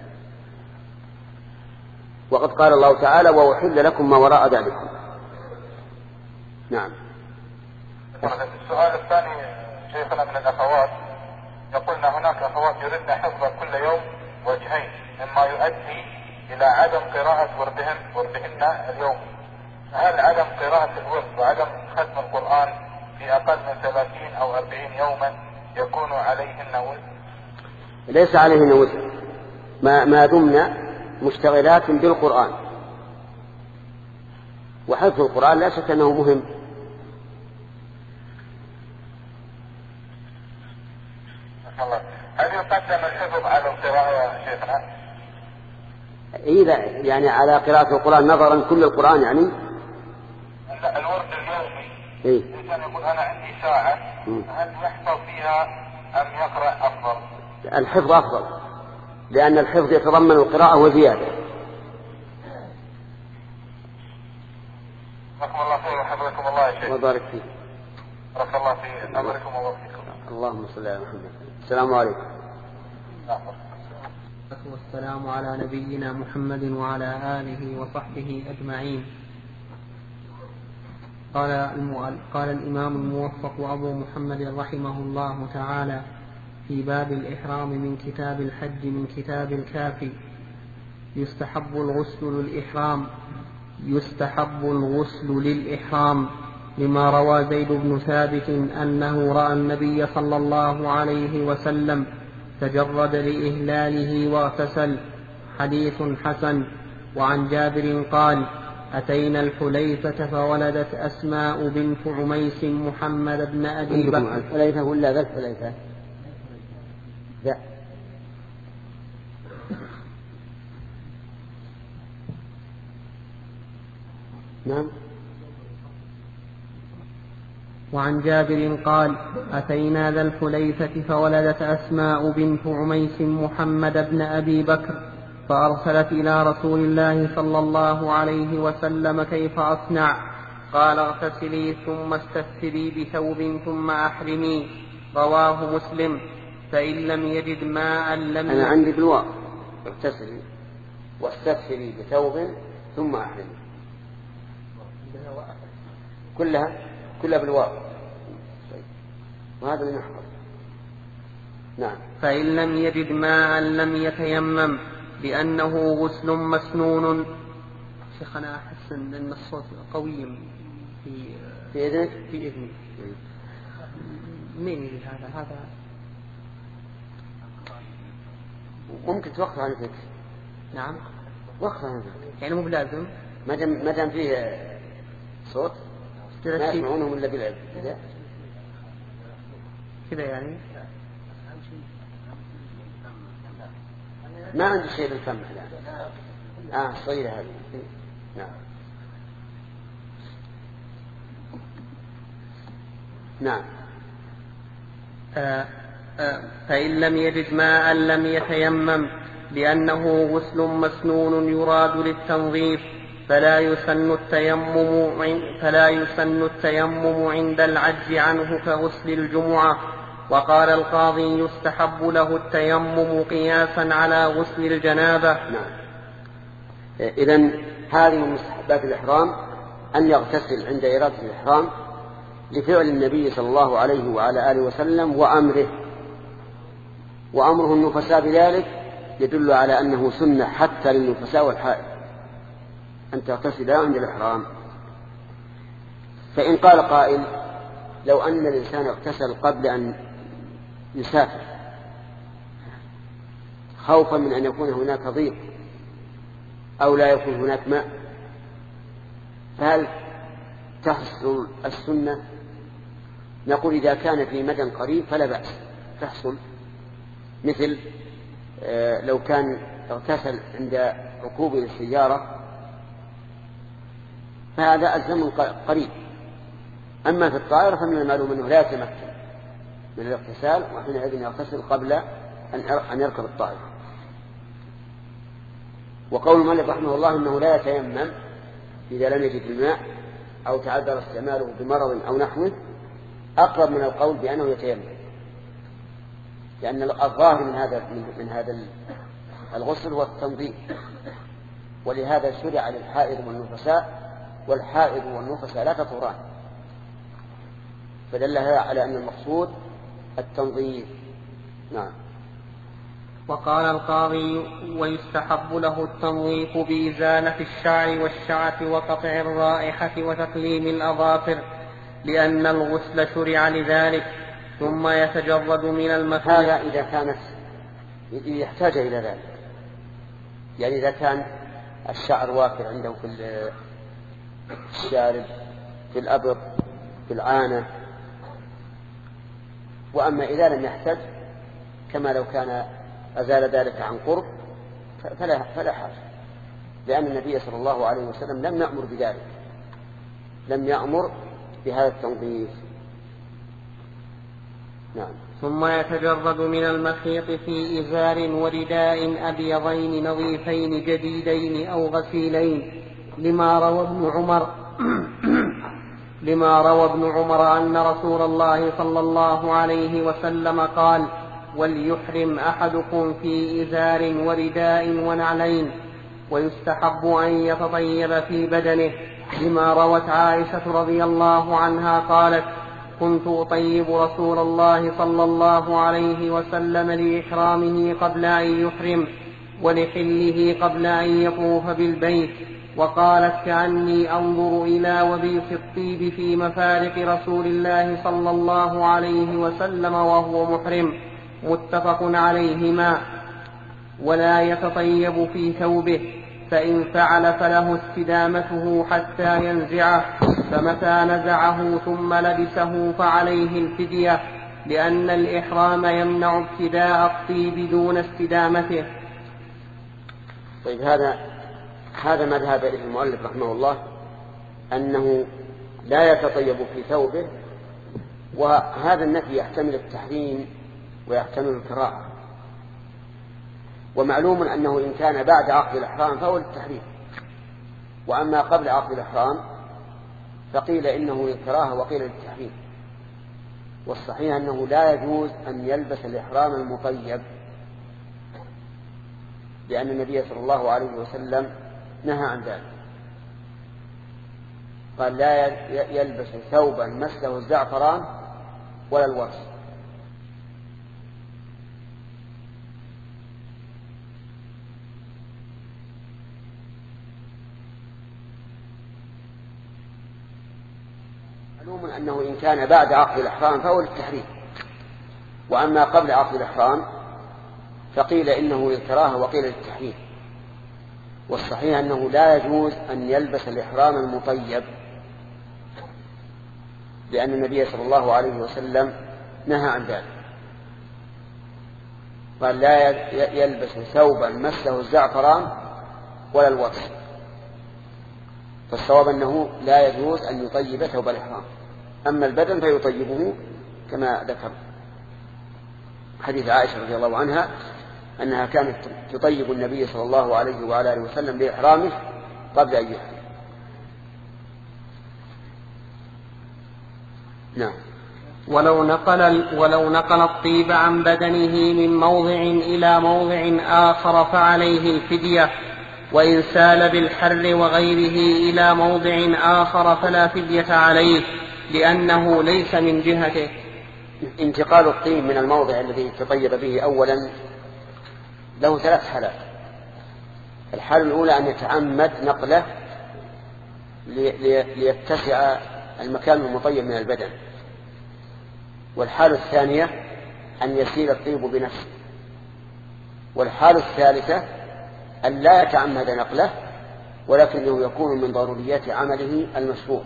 وقد قال الله تعالى وأحل لكم ما وراء ذلكم. نعم. السؤال الثاني شيخنا من الأخوات يقولنا هناك أخوات يردن حفظ كل يوم وجهين، مما يؤدي إلى عدم قراءة وردهن وردهن اليوم. هل عدم قراءة الورد وعدم ختم القرآن في أقل من ثلاثين أو أربعين يوما يكون عليهن وزر؟ ليس عليهن وزر ما, ما دمنا مشتغلات بالقرآن، وحفظ القرآن لا شك أنه مهم. هل يقدم الحفظ على القراءة يا شيخنا؟ إذا يعني على قراءة القرآن نظرا كل القرآن يعني الورد اليومي. إيه؟ الإنسان يقول أنا عندي ساعة، هل يحفظ فيها أم يقرأ أفضل؟ الحفظ أفضل، لأن الحفظ يتضمن القراءة وزيادة. جزاكم الله خير وحفظكم الله يا شيخ. وبارك فيك. بارك الله في أمركم ووفقكم. اللهم صل على محمد. السلام عليكم. والسلام على نبينا محمد وعلى آله وصحبه أجمعين. قال, قال الإمام الموفق أبو محمد رحمه الله تعالى في باب الإحرام من كتاب الحج من كتاب الكافي: يستحب الغسل للإحرام يستحب الغسل للإحرام لما روى زيد بن ثابت أنه رأى النبي صلى الله عليه وسلم تجرد لإهلاله واغتسل، حديث حسن. وعن جابر قال: أتينا الحليفة فولدت أسماء بنت عميس محمد بن أبي بكر. الحليفة ولا ذا الحليفة؟ لا. نعم. وعن جابر قال: أتينا ذا الحليفة فولدت أسماء بنت عميس محمد بن أبي بكر فأرسلت إلى رسول الله صلى الله عليه وسلم: كيف أصنع؟ قال: اغتسلي ثم استثري بثوب ثم أحرمي. رواه مسلم. فإن لم يجد ماء لم أنا عندي بالواو: اغتسلي واستثري بثوب ثم أحرمي. كلها كلها بالواو، وهذا اللي نحفظ. نعم. فإن لم يجد ماء لم يتيمم لأنه غسل مسنون. شيخ أنا أحس أن الصوت قوي في في إذنك في إذني. مين يجي هذا هذا ممكن توقف عن ذلك. نعم وقف عن ذلك، يعني مو بلازم ما دام ما دام فيه صوت ما يسمعونهم إلا بالعلم كذا كذا يعني. ما عندي شيء بالفم الآن. آه صغيرة هذه. نعم. نعم. آه آه فإن لم يجد ماء لم يتيمم لأنه غسل مسنون يراد للتنظيف، فلا يسن التيمم فلا يسن التيمم عند العجز عنه كغسل الجمعة. وقال القاضي: يستحب له التيمم قياسا على غسل الجنابة. نعم. إذن هذه من مستحبات الإحرام أن يغتسل عند إرادة الإحرام لفعل النبي صلى الله عليه وعلى آله وسلم وأمره، وأمره النفساء بذلك يدل على أنه سنة حتى للنفساء والحائض أن تغتسل عند الإحرام. فإن قال قائل: لو أن الإنسان اغتسل قبل أن يسافر خوفا من أن يكون هناك ضيق أو لا يكون هناك ماء، فهل تحصل السنة؟ نقول: إذا كان في مدى قريب فلا بأس تحصل، مثل لو كان اغتسل عند ركوبه للسيارة فهذا ألزم قريب. أما في الطائرة فمن المعلوم أنه لا يتمكن من الاغتسال، وحينئذ يغتسل قبل أن يركب الطائرة. وقول مالك رحمه الله أنه لا يتيمم إذا لم يجد الماء أو تعذر استعماله بمرض أو نحوه أقرب من القول بأنه يتيمم، لأن الظاهر من هذا من هذا الغسل هو التنظيف، ولهذا شرع للحائض والنفساء، والحائض والنفساء لا تطهران، فدل هذا على أن المقصود التنظيف. نعم. وقال القاضي: ويستحب له التنظيف بإزالة الشعر والشعث وقطع الرائحة وتقليم الأظافر، لأن الغسل شرع لذلك، ثم يتجرد من المكان. هذا إذا كانت يحتاج إلى ذلك، يعني إذا كان الشعر وافر عنده في الشارب، في الأبط، في العانة. وأما إذا لم يحتاج كما لو كان أزال ذلك عن قرب فلا, فلا حاجة، لأن النبي صلى الله عليه وسلم لم يأمر بذلك، لم يأمر بهذا التنظيف. نعم. ثم يتجرد من المخيط في إزار ورداء أبيضين نظيفين جديدين أو غسيلين، لما روى ابن عمر لما روى ابن عمر أن رسول الله صلى الله عليه وسلم قال: وليحرم أحدكم في إزار ورداء ونعلين. ويستحب أن يتطيب في بدنه، لما روت عائشة رضي الله عنها قالت: كنت أطيب رسول الله صلى الله عليه وسلم لإحرامه قبل أن يحرم، ولحله قبل أن يطوف بالبيت. وقالت: كأني أنظر إلى وبيص الطيب في مفارق رسول الله صلى الله عليه وسلم وهو محرم. متفق عليهما. ولا يتطيب في ثوبه، فإن فعل فله استدامته حتى ينزعه، فمتى نزعه ثم لبسه فعليه الفدية، لأن الإحرام يمنع ابتداء الطيب دون استدامته. طيب، هذا هذا ما ذهب إليه المؤلف رحمه الله، أنه لا يتطيب في ثوبه، وهذا النفي يحتمل التحريم ويحتمل الكراهة. ومعلوم أنه إن كان بعد عقد الإحرام فهو للتحريم، وأما قبل عقد الإحرام فقيل إنه للكراهة وقيل للتحريم. والصحيح أنه لا يجوز أن يلبس الإحرام المطيب، لأن النبي صلى الله عليه وسلم نهى عن ذلك، قال: لا يلبس ثوبا مسه الزعفران ولا الورس. معلوم أنه إن كان بعد عقد الإحرام فهو للتحريم، وأما قبل عقد الإحرام فقيل إنه للكراهة وقيل للتحريم. والصحيح أنه لا يجوز أن يلبس الإحرام المطيب، لأن النبي صلى الله عليه وسلم نهى عن ذلك، قال: لا يلبس ثوبا مسه الزعفران ولا الورس. فالصواب أنه لا يجوز أن يطيب ثوب الإحرام، أما البدن فيطيبه كما ذكر حديث عائشة رضي الله عنها أنها كانت تطيب النبي صلى الله عليه وعلى آله وسلم لإحرامه قبل أن يحرم. نعم. ولو نقل, ولو نقل الطيب عن بدنه من موضع إلى موضع آخر فعليه الفدية، وإن سال بالحر وغيره إلى موضع آخر فلا فدية عليه، لأنه ليس من جهته. انتقال الطيب من الموضع الذي تطيب به أولا له ثلاث حالات. الحالة الأولى أن يتعمد نقله ليتسع المكان المطيب من البدن، والحالة الثانية أن يسيل الطيب بنفسه، والحالة الثالثة أن لا يتعمد نقله ولكنه يكون من ضروريات عمله المشروع.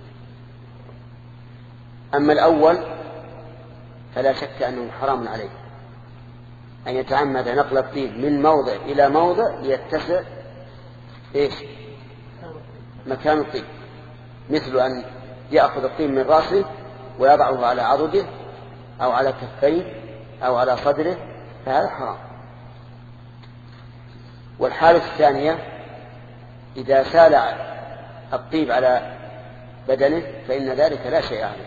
أما الأول فلا شك أنه حرام عليه أن يتعمد نقل الطيب من موضع إلى موضع ليتسع إيش مكان الطيب، مثل أن يأخذ الطيب من رأسه ويضعه على عضده أو على كفيه أو على صدره، فهذا حرام. والحالة الثانية إذا سال الطيب على بدنه فإن ذلك لا شيء عليه،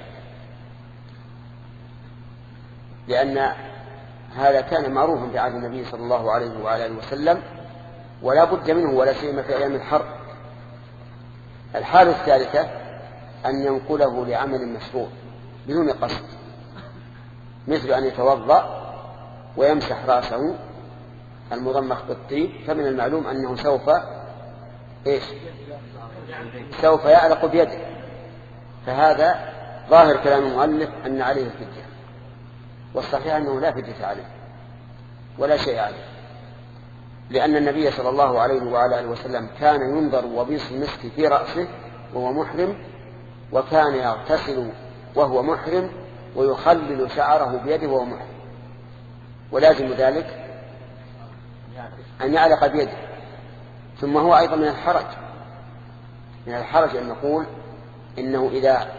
لأن هذا كان معروفا في عهد النبي صلى الله عليه وعلى آله وسلم ولا بد منه، ولا سيما في أيام الحر. الحالة الثالثة أن ينقله لعمل مشروع بدون قصد، مثل أن يتوضأ ويمسح رأسه المضمخ بالطيب، فمن المعلوم أنه سوف إيش سوف يعلق بيده، فهذا ظاهر كلام المؤلف أن عليه الفدية، والصحيح أنه لا فدية عليه ولا شيء عليه، لأن النبي صلى الله عليه وعلى آله وسلم كان ينظر وبيص المسك في رأسه وهو محرم، وكان يغتسل وهو محرم ويخلل شعره بيده وهو محرم، ولازم ذلك أن يعلق بيده. ثم هو أيضا من الحرج من الحرج أن نقول إنه إذا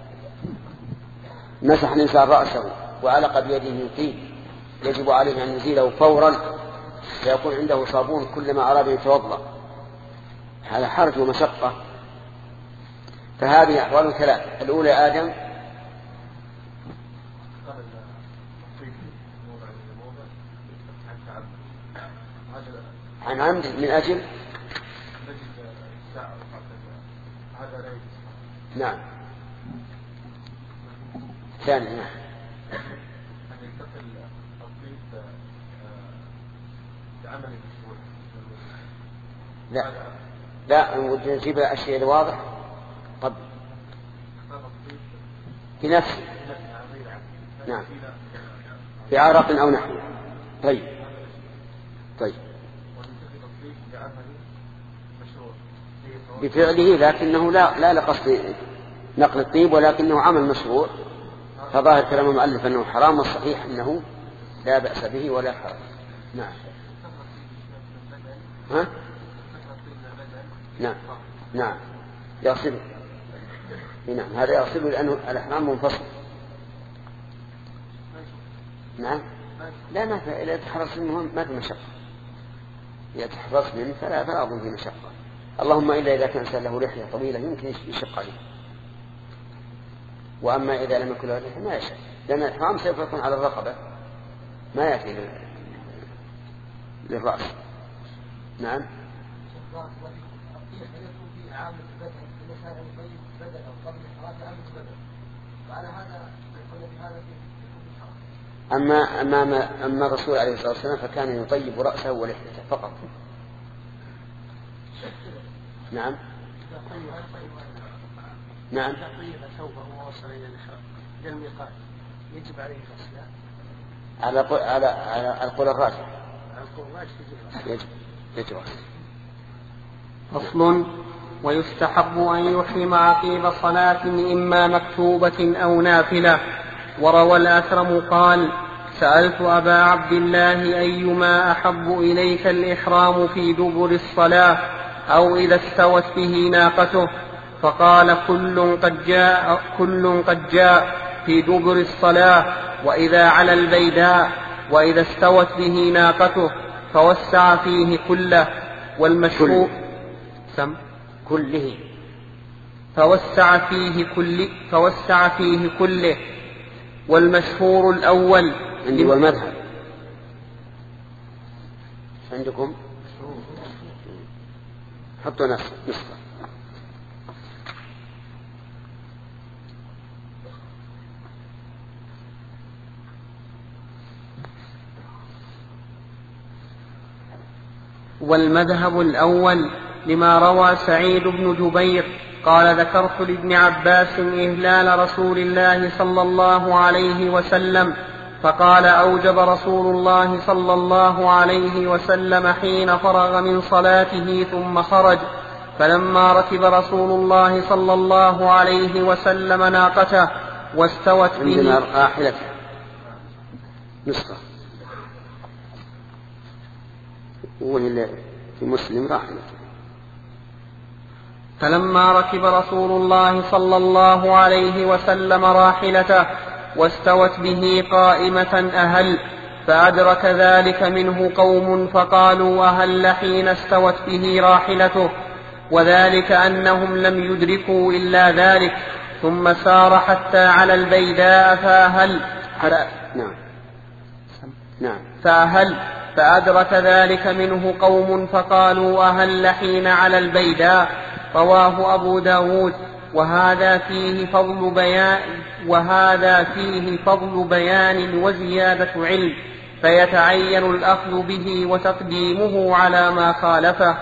مسح الإنسان رأسه وعلق بيده طيب يجب عليه أن يزيله فورا، فيكون عنده صابون كلما أراد أن يتوضأ، هذا حرج ومشقة. فهذه أحوال ثلاث: الأولى آدم عن عمد من أجل نعم ثاني نعم لا لا ودنا نجيب الشيء الواضح طب في نفسه نعم في عرق أو نحوه طيب طيب بفعله لكنه لا لا لقصد نقل الطيب ولكنه عمل مشروع فظاهر كلام المؤلف أنه حرام والصحيح أنه لا بأس به ولا حرام نعم ها؟ نعم نعم يغسل نعم هذا يغسل لأنه الإحرام منفصل نعم لا ما في إذا تحرص منه ما في مشقة إذا تحرص منه فلا فلا أظن في مشقة اللهم إلا إذا كان له لحية طويلة يمكن يشق عليه وأما إذا لم يكن له لحية ما يشق لأن الإحرام سوف يكون على الرقبة ما يأتي للرأس نعم أما أما أما الرسول عليه الصلاة والسلام فكان يطيب رأسه ولحيته فقط نعم نعم إذا طيب ثوبه ووصل إلى الميقات يجب عليه غسله على قول على على القول الراجح على القول الراجح يجب يجب فصل ويستحب أن يحرم عقيب صلاة إما مكتوبة أو نافلة. وروى الأكرم قال سألت أبا عبد الله أيما أحب إليك الإحرام في دبر الصلاة أو إذا استوت به ناقته فقال كل قد جاء كل قد جاء في دبر الصلاة وإذا على البيداء وإذا استوت به ناقته فوسع فيه كله والمشروع سم كله فوسع فيه كل فوسع فيه كله والمشهور الأول عندي والمذهب عندكم حطوا نفس نسخة والمذهب الأول لما روى سعيد بن جبير قال ذكرت لابن عباس إهلال رسول الله صلى الله عليه وسلم فقال أوجب رسول الله صلى الله عليه وسلم حين فرغ من صلاته ثم خرج فلما ركب رسول الله صلى الله عليه وسلم ناقته واستوت به راحلته نسخة وهي في مسلم راحلته فلما ركب رسول الله صلى الله عليه وسلم راحلته واستوت به قائمة أهل فأدرك ذلك منه قوم فقالوا أهل حين استوت به راحلته وذلك أنهم لم يدركوا إلا ذلك ثم سار حتى على البيداء فأهل نعم نعم فأهل فأدرك ذلك منه قوم فقالوا أهل حين على البيداء رواه أبو داود وهذا فيه فضل بيان وهذا فيه فضل بيان وزيادة علم فيتعين الأخذ به وتقديمه على ما خالفه.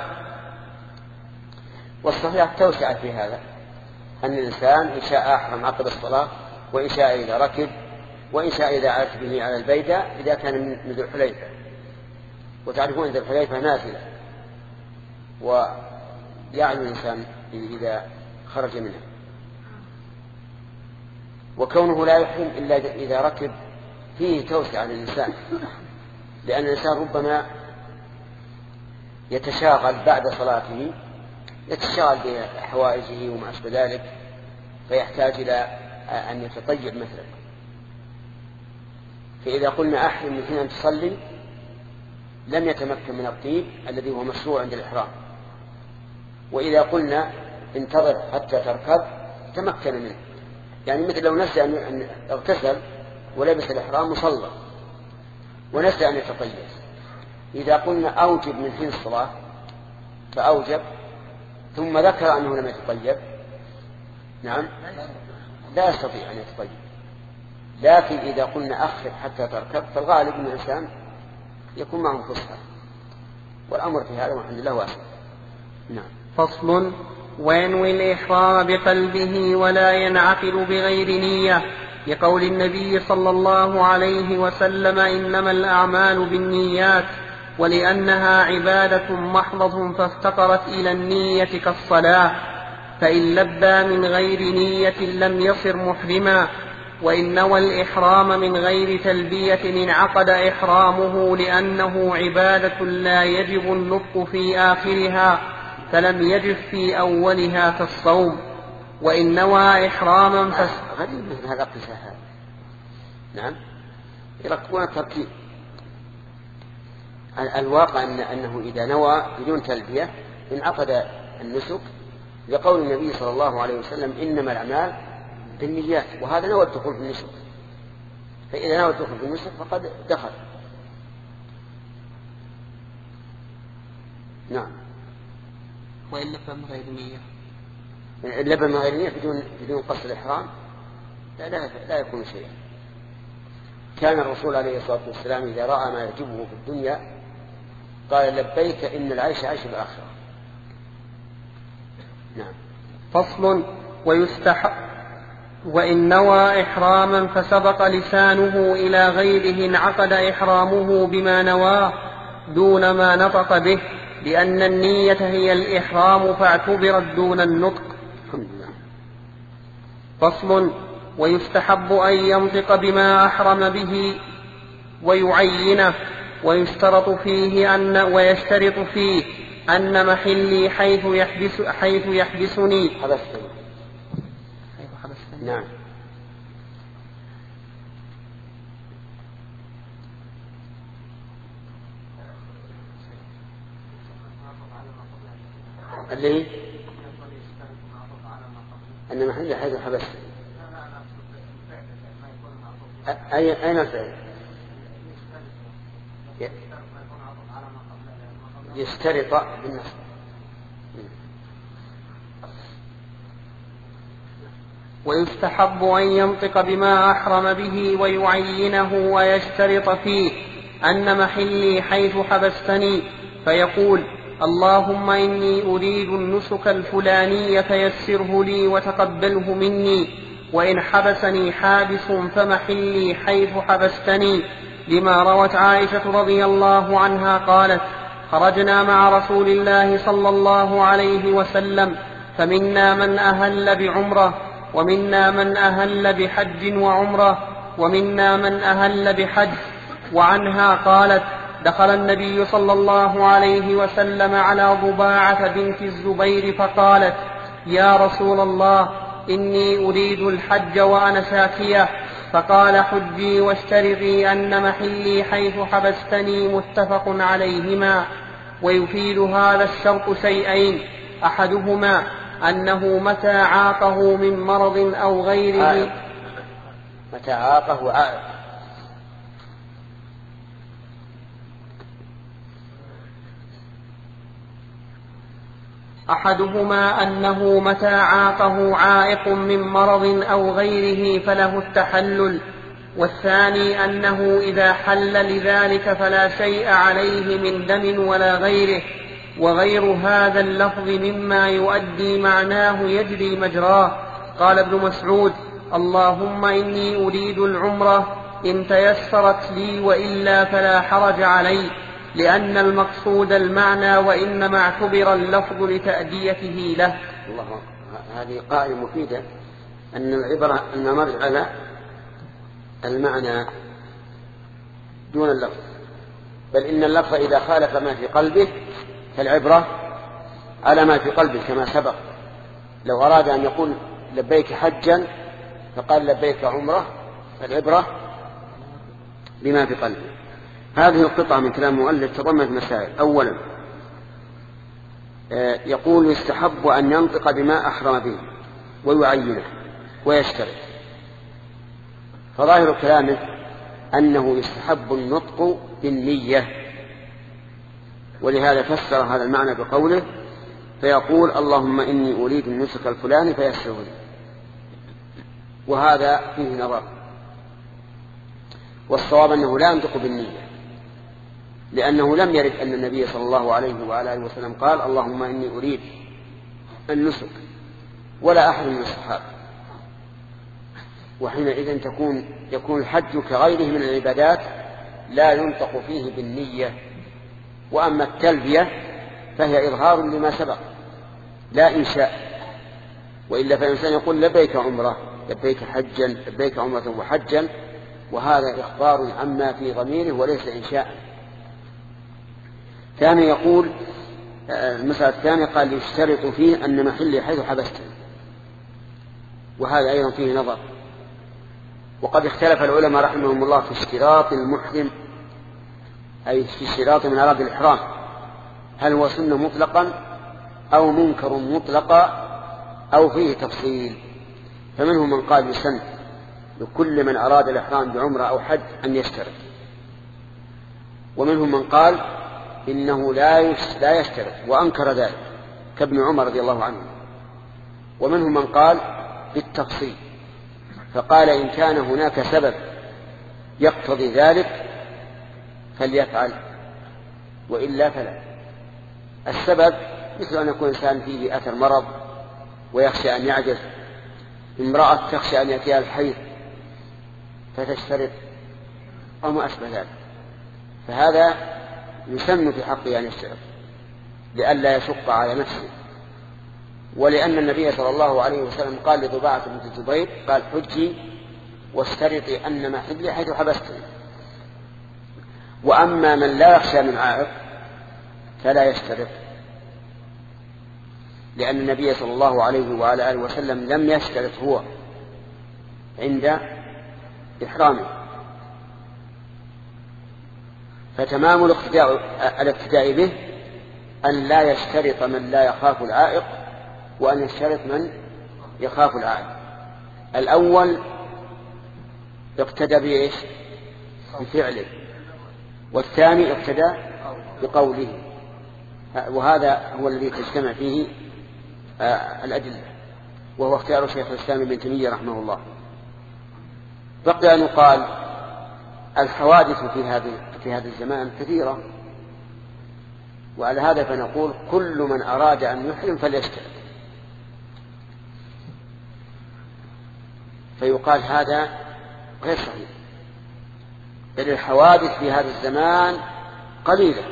والصحيح توسع في هذا أن الإنسان إن شاء أحرم عقب الصلاة وإن شاء إذا ركب وإن شاء إذا عاد به على البيداء إذا كان من ذو الحليفة وتعرفون ذو الحليفة نازلة ويعلم الإنسان إذا خرج منها وكونه لا يحرم إلا إذا ركب فيه توسع للإنسان لأن الإنسان ربما يتشاغل بعد صلاته يتشاغل بحوائجه وما أشبه ذلك فيحتاج إلى أن يتطيب مثلا فإذا قلنا أحرم من حين أن تصلي لم يتمكن من الطيب الذي هو مشروع عند الإحرام وإذا قلنا انتظر حتى تركب تمكن منه يعني مثل لو نسي أن اغتسل ولبس الإحرام وصلى ونسي أن يتطيب. إذا قلنا أوجب من حين الصلاة فأوجب ثم ذكر أنه لم يتطيب، نعم لا يستطيع أن يتطيب. لكن إذا قلنا أخر حتى تركب فالغالب أن الإنسان يكون معه فسحة، والأمر في هذا والحمد لله واسع. نعم. فصل: وينوي الإحرام بقلبه ولا ينعقد بغير نية، لقول النبي صلى الله عليه وسلم: إنما الأعمال بالنيات، ولأنها عبادة محضة فافتقرت إلى النية كالصلاة، فإن لبى من غير نية لم يصر محرما، وإن نوى الإحرام من غير تلبية انعقد إحرامه، لأنه عبادة لا يجب النطق في آخرها فلم يجب في أولها كالصوم. وإن نوى إحراما فس... غريب مثل هذا القصة هذا. نعم يركبون التركيب. الواقع أن أنه إذا نوى بدون تلبية انعقد النسك، لقول النبي صلى الله عليه وسلم: إنما الأعمال بالنيات، وهذا نوى الدخول في النسك. فإذا نوى الدخول في النسك فقد دخل. نعم. وإن لبى من غير نية، اللبن من غير نية بدون بدون قصد الإحرام لا, لا, لا يكون شيئا. كان الرسول عليه الصلاة والسلام إذا رأى ما يعجبه في الدنيا قال: لبيك إن العيش عيش الآخرة. نعم. فصل: ويستحب وإن نوى إحراما فسبق لسانه إلى غيره انعقد إحرامه بما نواه دون ما نطق به، لأن النية هي الإحرام فاعتبرت دون النطق. فصل: ويستحب أن ينطق بما أحرم به ويعينه، ويشترط فيه أن ويشترط فيه أن محلي حيث يحبس حيث يحبسني. حبستني. نعم. اللي أن محل حيث حبستني. أي أين الفعل؟ يشترط بالنصب. ويستحب أن ينطق بما أحرم به ويعينه، ويشترط فيه أن محلي حيث حبستني، فيقول: اللهم إني أريد النسك الفلاني فيسره لي وتقبله مني، وإن حبسني حابس فمحلي حيث حبستني، لما روت عائشة رضي الله عنها قالت: خرجنا مع رسول الله صلى الله عليه وسلم فمنا من أهل بعمرة، ومنا من أهل بحج وعمرة، ومنا من أهل بحج. وعنها قالت: دخل النبي صلى الله عليه وسلم على ضباعة بنت الزبير فقالت: يا رسول الله إني أريد الحج وأنا شاكية، فقال: حجي واشترطي أن محلي حيث حبستني، متفق عليهما. ويفيد هذا الشرط شيئين: أحدهما أنه متى عاقه من مرض أو غيره عائق. متى عاقه عائق. أحدهما أنه متى عاقه عائق من مرض أو غيره فله التحلل، والثاني أنه إذا حل لذلك فلا شيء عليه من دم ولا غيره. وغير هذا اللفظ مما يؤدي معناه يجري مجراه. قال ابن مسعود: اللهم إني أريد العمرة إن تيسرت لي، وإلا فلا حرج علي، لأن المقصود المعنى، وإنما اعتبر اللفظ لتأديته له. الله. هذه قاعدة مفيدة، أن العبرة أن نرجع على المعنى دون اللفظ، بل إن اللفظ إذا خالف ما في قلبه فالعبرة على ما في قلبه كما سبق. لو أراد أن يقول لبيك حجا فقال لبيك عمرة، فالعبرة بما في قلبه. هذه القطعة من كلام مؤلف تضمنت مسائل. أولا يقول: يستحب أن ينطق بما أحرم به ويعينه ويشترط. فظاهر كلامه أنه يستحب النطق بالنية، ولهذا فسر هذا المعنى بقوله فيقول اللهم إني أريد النسك الفلاني فيسره لي، وهذا فيه نظر. والصواب أنه لا ينطق بالنية، لأنه لم يرد أن النبي صلى الله عليه وعلى آله وسلم قال اللهم إني أريد النسك، ولا أحد من الصحابة. وحينئذ تكون يكون الحج كغيره من العبادات لا ينطق فيه بالنية. وأما التلبية فهي إظهار لما سبق لا إنشاء، وإلا فالإنسان يقول لبيك عمرة، لبيك حجا، لبيك عمرة وحجا، وهذا إخبار عما في ضميره وليس إنشاء. ثاني يقول المسألة الثانية قال يشترط فيه أن محلي حيث حبسته، وهذا أيضا فيه نظر. وقد اختلف العلماء رحمهم الله في اشتراط المحرم، أي في اشتراط من أراد الإحرام، هل هو سنة مطلقا أو منكر مطلقا أو فيه تفصيل. فمنهم من قال يسن لكل من أراد الإحرام بعمرة أو حج أن يشترط، ومنهم من قال إنه لا يشترط وأنكر ذلك كابن عمر رضي الله عنه، ومنهم من قال بالتفصيل، فقال إن كان هناك سبب يقتضي ذلك فليفعل وإلا فلا. السبب مثل أن يكون إنسان فيه أثر مرض ويخشى أن يعجز، امرأة تخشى أن يأتيها الحيض فتشترط أو ما أشبه ذلك، فهذا يسن في حقه أن يشترط لئلا يشق على نفسه. ولأن النبي صلى الله عليه وسلم قال لضباعة بنت الزبير قال حجي واشترطي أن محلي حيث حبستني. وأما من لا يخشى من عائق فلا يشترط، لأن النبي صلى الله عليه وعلى آله وسلم لم يشترط هو عند إحرامه. فتمام الاقتداء, الاقتداء به أن لا يشترط من لا يخاف العائق، وأن يشترط من يخاف العائق. الأول اقتدى بإيش؟ بفعله، والثاني اقتدى بقوله، وهذا هو الذي تجتمع فيه الأدلة، وهو اختيار شيخ الإسلام ابن تيمية رحمه الله. بقي أن يقال الحوادث في هذه في هذا الزمان كثيرة، وعلى هذا فنقول كل من أراد أن يحرم فليشترط. فيقال هذا غير صحيح، بل الحوادث في هذا الزمان قليلة،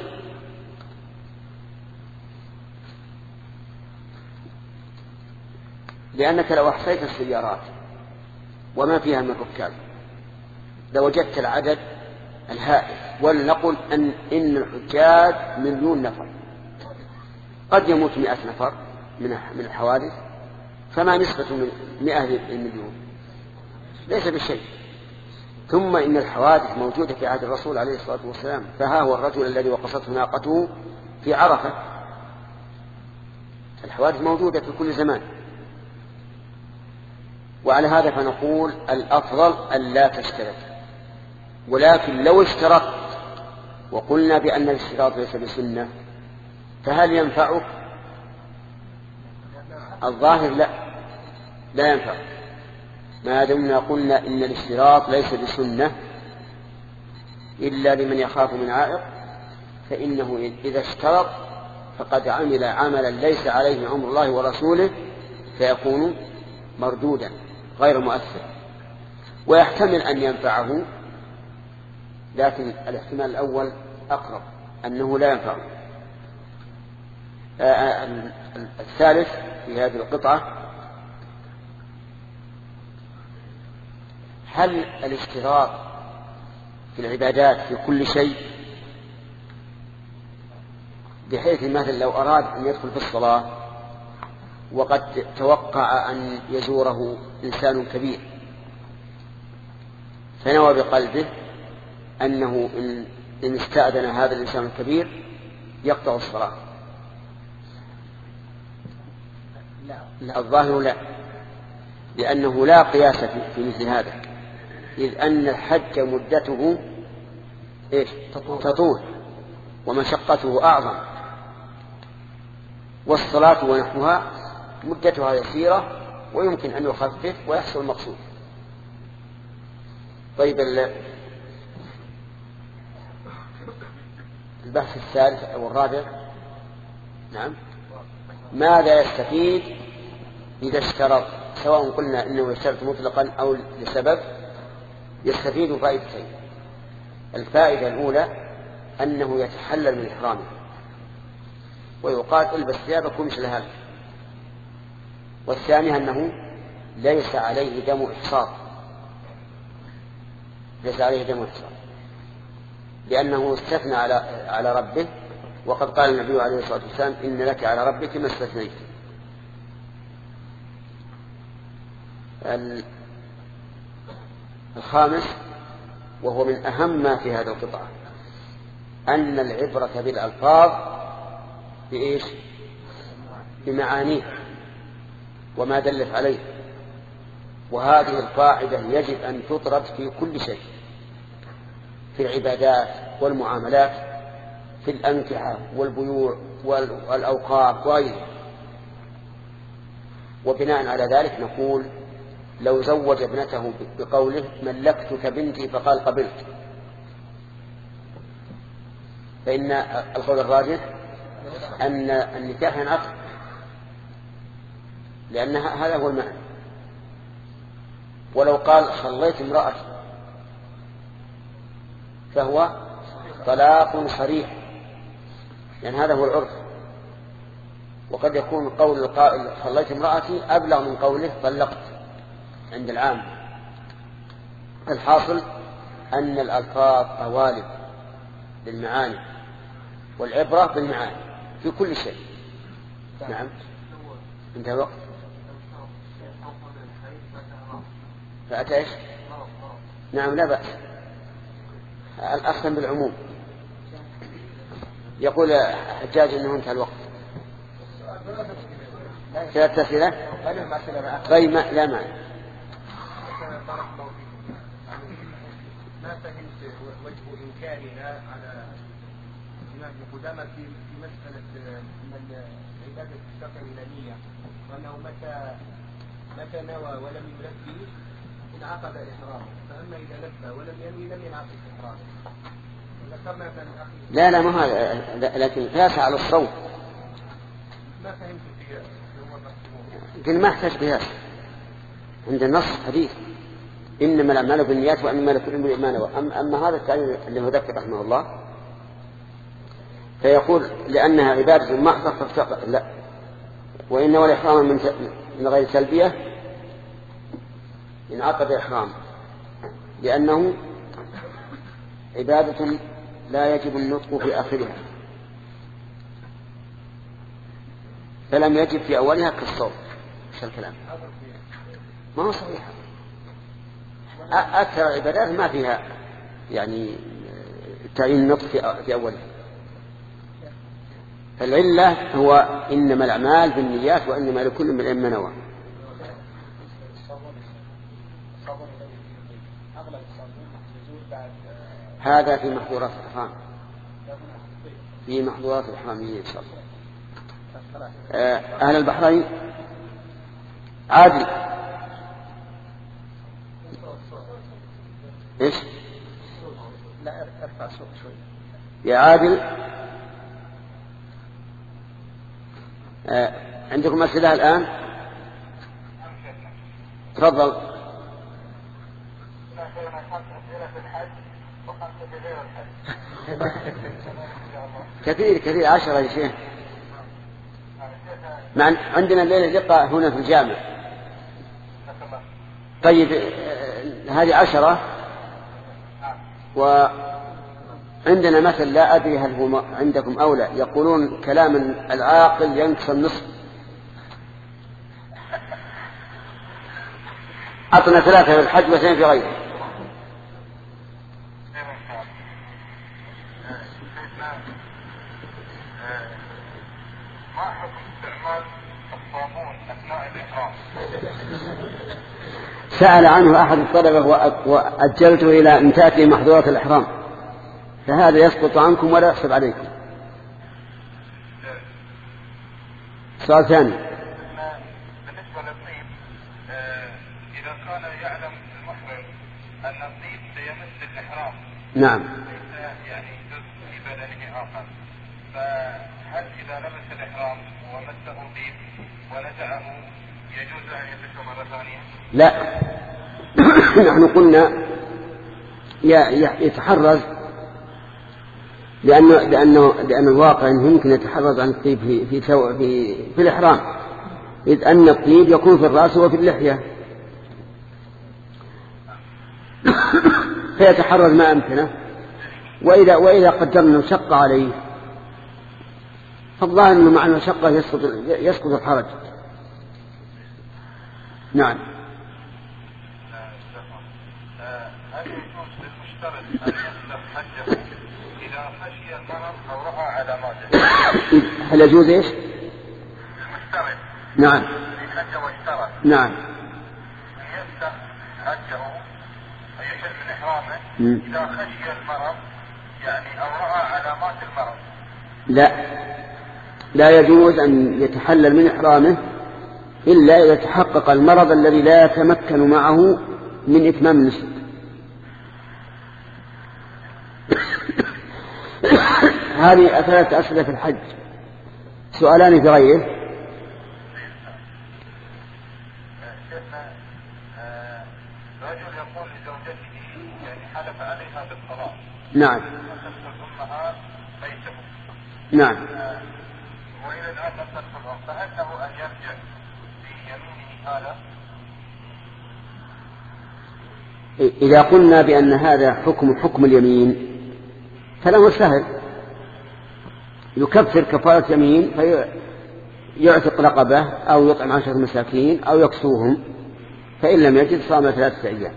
لأنك لو أحصيت السيارات وما فيها من الركاب لوجدت العدد الهائل. ولنقل أن إن الحجاج مليون نفر، قد يموت مئة نفر من الحوادث، فما نسبة من مئة المليون؟ ليس بشيء. ثم إن الحوادث موجودة في عهد الرسول عليه الصلاة والسلام، فها هو الرجل الذي وقصته ناقته في عرفة. الحوادث موجودة في كل زمان. وعلى هذا فنقول الأفضل أن لا تشترط، ولكن لو اشترطت وقلنا بأن الاشتراط ليس بسنة فهل ينفعك؟ الظاهر لا لا ينفع، ما دمنا قلنا إن الاشتراط ليس بسنة إلا لمن يخاف من عائق، فإنه إذا اشترط فقد عمل عملا ليس عليه أمر الله ورسوله فيكون مردودا غير مؤثر. ويحتمل أن ينفعه، لكن الاحتمال الأول أقرب أنه لا ينفعه. الثالث في هذه القطعة هل الاشتراط في العبادات في كل شيء، بحيث مثلا لو أراد أن يدخل في الصلاة وقد توقع أن يزوره إنسان كبير فنوى بقلبه أنه إن استأذن هذا الإنسان الكبير يقطع الصلاة؟ لا. الظاهر لا، لأنه لا قياس في مثل هذا، إذ أن الحج مدته إيش؟ تطول ومشقته أعظم، والصلاة ونحوها مدتها يسيرة ويمكن أن يخفف ويحصل المقصود. طيب البحث الثالث أو الرابع، نعم، ماذا يستفيد إذا اشترط، سواء قلنا إنه يشترط مطلقا أو لسبب، يستفيد فائدتين. الفائدة الأولى أنه يتحلل من إحرامه ويقال البس ثيابك ومثل هذا. والثانية أنه ليس عليه دم إحصار، ليس عليه دم إحصار لأنه استثنى على على ربه، وقد قال النبي عليه الصلاة والسلام إن لك على ربك ما استثنيت. الخامس وهو من أهم ما في هذا القطعة أن العبرة بالألفاظ بإيش؟ بمعانيه وما دلت عليه. وهذه القاعدة يجب أن تطرد في كل شيء، في العبادات والمعاملات، في الأنكحة والبيوع والأوقاف وغيرها. وبناء على ذلك نقول لو زوج ابنته بقوله ملكتك بنتي فقال قبلت، فإن القول الراجح أن النكاح ينعقد، لأن هذا هو المعنى. ولو قال خليت امرأتي فهو طلاق صريح، لأن هذا هو العرف. وقد يكون قول القائل خليت امرأتي أبلغ من قوله طلقت عند العام. الحاصل أن الألفاظ قوالب للمعاني، والعبرة بالمعاني في كل شيء. نعم، انتهى الوقت. فأتى إيش؟ نعم، لا بأس، الأحسن بالعموم. يقول حجاج أنه انتهى الوقت. ثلاثة أسئلة غير ما لا معنى. ما فهمت وجه إنكارنا على الإمام ابن قدامة في مسألة من عبادة السفر إلى نية، وأنه متى متى نوى ولم يلبي انعقد إحرامه، فأما إذا لبى ولم ينوي لم ينعقد إحرامه. لا لا ما هذا، لكن قياس على الصوم. ما فهمت فيه. لكن ما احتاج قياس عند النص حديث إنما الأعمال بالنيات وإنما لكل امرئ ما نوى. أما هذا التعليل اللي هو ذكر رحمه الله فيقول لأنها عبادة محضة فافتقر، لا، وإن والإحرام من من غير تلبية انعقد إحرام، لأنه عبادة لا يجب النطق في آخرها، فلم يجب في أولها كالصوم. ايش الكلام؟ ما هو صحيح. أكثر العبادات ما فيها يعني تعيين النطق في أولها. فالعلة هو إنما الأعمال بالنيات وإنما لكل امرئ ما نوى. هذا في محظورات الإحرام، في محظورات الإحرامية إن شاء الله. أهل البحرين عادل إيش؟ لا ارفع صوت شوي يا عادل. آه. عندكم أسئلة الآن؟ تفضل. كثير كثير عشرة يا شيخ. مع عندنا الليلة لقاء هنا في الجامع. طيب هذه عشرة، وعندنا مثل لا أدري هل هو عندكم أو لا، يقولون كلام العاقل ينقص النصف. أعطنا ثلاثة في الحج واثنين في غيره. ما حكم استعمال الصابون أثناء الإحرام. سأل عنه أحد الطلبة وأجلته إلى أن تأتي محظورات الإحرام، فهذا يسقط عنكم ولا يحسب عليكم. سؤال ثاني. بالنسبة للطيب، إذا كان يعلم المحرم أن الطيب سيمس الإحرام، نعم، يعني جزء في بدنه آخر، فهل إذا لبس الإحرام ومسه طيب ونزعه يجوز أن يلبسه مرة ثانية؟ لا. نحن قلنا يتحرز، لأنه لأنه لأن الواقع أنه يمكن يتحرز عن الطيب في في في, في الإحرام، إذ أن الطيب يكون في الرأس وفي اللحية، فيتحرز ما أمكنه. وإذا وإذا قدرنا المشقة عليه فالظاهر أنه مع المشقة يسقط يسقط الحرج. نعم. هل يجوز للمشترط أن يصلح حجه إذا خشي المرض أو رأى علاماته؟ هل يجوز إيش؟ المشترط. نعم. حجه واشترط. نعم. يفتح حجه ويحل من إحرامه إذا خشي المرض، يعني أو رأى علامات المرض. لا، لا يجوز أن يتحلل من إحرامه إلا إذا تحقق المرض الذي لا يتمكن معه من إتمام النسك. هذه ثلاثة أسئلة في الحج، سؤالان في غيره. شيخنا، رجل يقول لزوجته يعني حلف عليها بالطلاق. نعم. وتدخل أمها بيته. نعم. وإلى الآن لم تدخل، فهل له أن يرجع في يمينه هذا؟ إذا قلنا بأن هذا حكم حكم اليمين فله سهل، يكفر كفارة يمين فيعتق رقبة أو يطعم عشرة مساكين أو يكسوهم، فإن لم يجد صام ثلاثة أيام.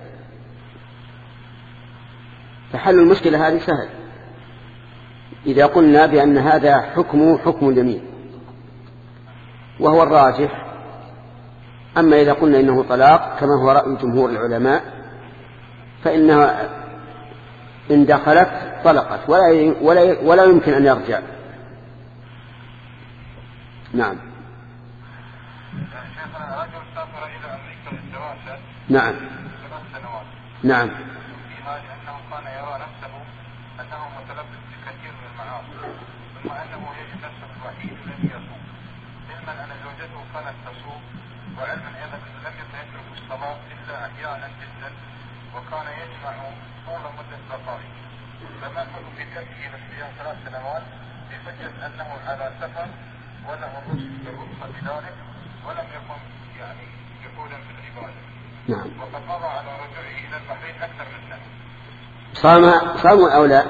فحل المشكلة هذه سهل إذا قلنا بأن هذا حكم حكم اليمين وهو الراجح. أما إذا قلنا إنه طلاق كما هو رأي جمهور العلماء فإنها إن دخلت طلقت ولا, ولا, ولا يمكن أن يرجع. نعم. شيخنا، رجل سافر إلى أمريكا للدراسة. نعم. ثلاث سنوات. نعم. فيها لأنه كان يرى نفسه أنه متلبس بكثير من المعاصي، ثم أنه يجد نفسه الوحيد الذي يصوم، علما أن زوجته كانت تصوم، وعلما أيضا أنه لم يكن يترك الصلاة إلا أحيانا جدا، وكان يجمع طول مدة بقائه. فما الحكم في تركه للصيام ثلاث سنوات بحجة أنه على سفر وله الرخصة بذلك ولم يكن يعني جحودا بالعبادة؟ نعم. وقد مضى على رجوعه إلى البحرين أكثر من سنة. صام صام أو لا؟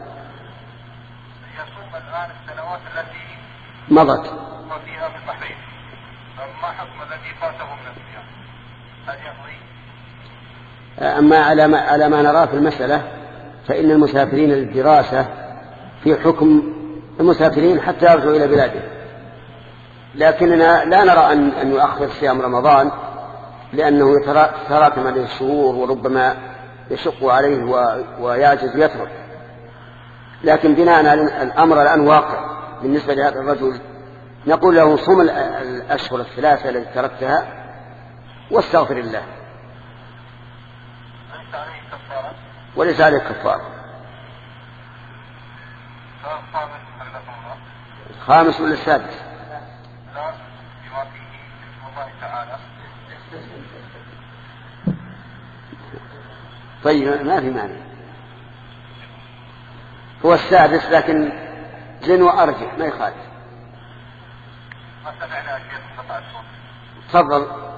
يصوم الآن السنوات التي مضت فيها في البحرين، فما حكم الذي فاته من الصيام؟ هل يقضي؟ أما على ما, على ما نرى في المسألة فإن المسافرين للدراسة في حكم المسافرين حتى يرجعوا إلى بلاده، لكننا لا نرى أن, أن يؤخر صيام رمضان لأنه يتراكم عليه الشهور وربما يشق عليه ويعجز يترك. لكن بناء على الأمر الآن واقع بالنسبة لهذا الرجل نقول له صم الأشهر الثلاثة التي تركتها واستغفر الله، وليس عليه كفارة. الخامس ولا السادس؟ لا، بما فيه اسم الله تعالى. طيب ما في مانع، هو السادس لكن زن وأرجح ما يخالف. ما سمعنا شيء قطع الصوت. تفضل.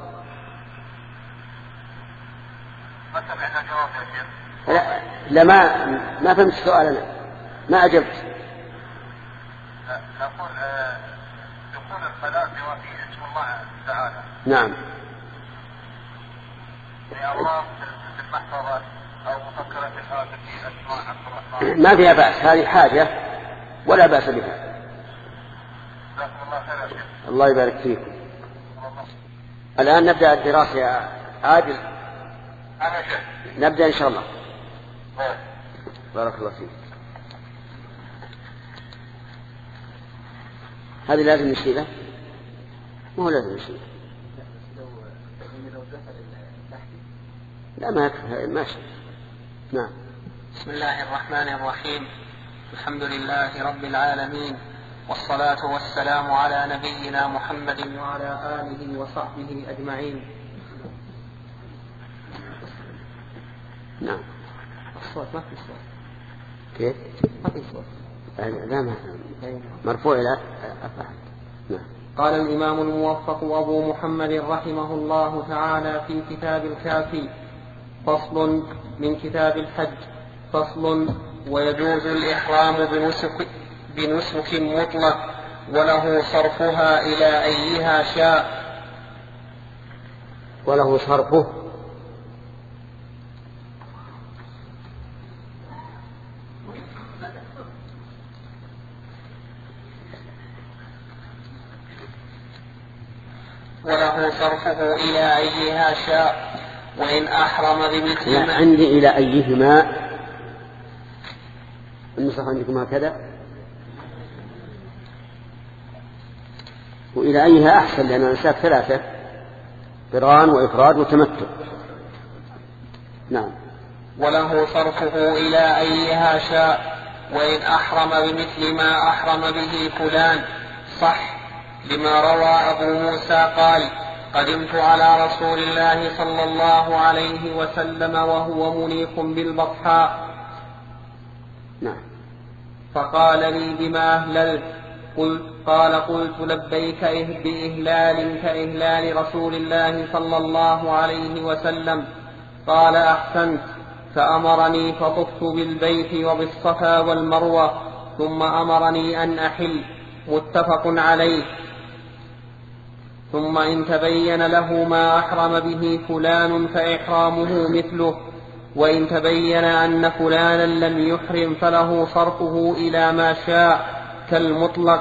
ما سمعنا جواب يا شيخ. لا, لا ما ما فهمت السؤال أنا ما أجبت. نقول دخول الخلاء بما فيه اسم الله تعالى. نعم. لأوراق في المحفظة أو مفكرة الهاتف في أسماء عبد الرحمن. ما فيها بأس، هذه حاجة ولا بأس بها. جزاكم الله خير يا شيخ. الله يبارك فيكم. الآن نبدأ الدراسة يا عادل. أنا شيخ. نبدأ إن شاء الله. بارك الله فيك. هذه لازم نشيلها؟ مو لازم نشيلها. لا ما يكفي ماشي. نعم. بسم الله الرحمن الرحيم. الحمد لله رب العالمين، والصلاة والسلام على نبينا محمد وعلى آله وصحبه أجمعين. نعم. الصوت ما في صوت. كيف؟ ما في صوت. لا ما مرفوع إلى أفعل. نعم. قال الإمام الموفق أبو محمد رحمه الله تعالى في كتاب الكافي: فصل من كتاب الحج. فصل: ويجوز الإحرام بنسك, بنسك مطلق، وله صرفها إلى أيها شاء. وله صرفه وله صرفه إلى أيها شاء، وإن أحرم بمثل ما عندي إلى أيهما. النسخ عندكم هكذا، وإلى أيها أحسن، لأن النساك ثلاثة: قران وإفراد وتمتع. نعم. وله صرفه إلى أيها شاء، وإن أحرم بمثل ما أحرم به فلان صح، لما روى أبو موسى قال: قدمت على رسول الله صلى الله عليه وسلم وهو منيق بالبطحاء، نعم. فقال لي: بما أهللت؟ قلت قال: قلت لبيك بإهلال كإهلال رسول الله صلى الله عليه وسلم. قال: أحسنت. فأمرني فطفت بالبيت وبالصفا والمروة، ثم أمرني أن أحل. متفق عليه. ثم إن تبين له ما أحرم به فلان فإحرامه مثله، وإن تبين أن فلانا لم يحرم فله صرفه إلى ما شاء كالمطلق،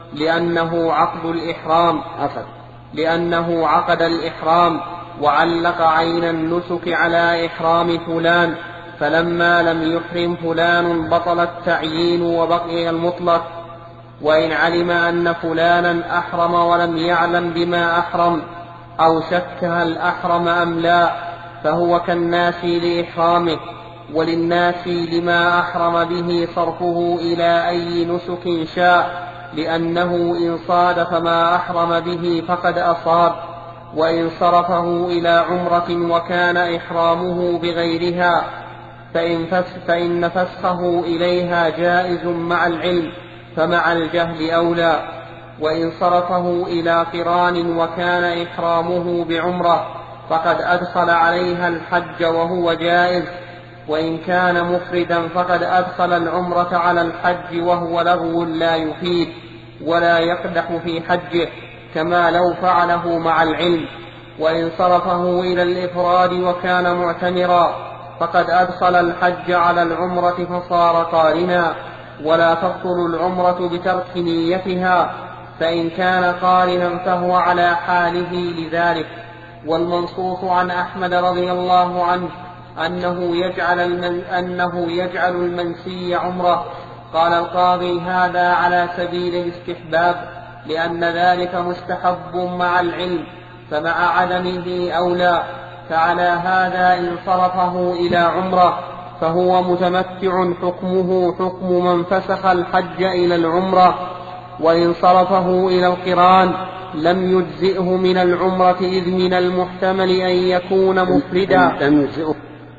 لأنه عقد الإحرام أصل. لأنه عقد الإحرام وعلق عين النسك على إحرام فلان، فلما لم يحرم فلان بطل التعيين وبقي المطلق. وإن علم أن فلانا أحرم ولم يعلم بما أحرم، أو شك هل أحرم أم لا، فهو كالناس لإحرامه، وللناس لما أحرم به صرفه إلى أي نسك شاء، لأنه إن صادف ما أحرم به فقد أصاب. وإن صرفه إلى عمرة وكان إحرامه بغيرها فإن, فس فإن فسخه إليها جائز مع العلم، فمع الجهل أولى. وإن صرفه إلى قران وكان إحرامه بعمرة فقد أدخل عليها الحج وهو جائز. وإن كان مفردا فقد أدخل العمرة على الحج وهو لغو لا يفيد ولا يقدح في حجه، كما لو فعله مع العلم. وإن صرفه إلى الإفراد وكان معتمرا فقد أدخل الحج على العمرة فصار قارنا، ولا تبطل العمرة بترك نيتها، فإن كان قارنا فهو على حاله لذلك. والمنصوص عن أحمد رضي الله عنه أنه يجعل, المن أنه يجعل المنسي عمره. قال القاضي: هذا على سبيل الاستحباب، لأن ذلك مستحب مع العلم، فمع عدمه أولى. فعلى هذا إن صرفه إلى عمره فهو متمتع، حكمه حكم من فسخ الحج إلى العمرة. وإن صرفه إلى القران لم يجزئه من العمرة، إذ من المحتمل أن يكون مفردا. لم يجزئه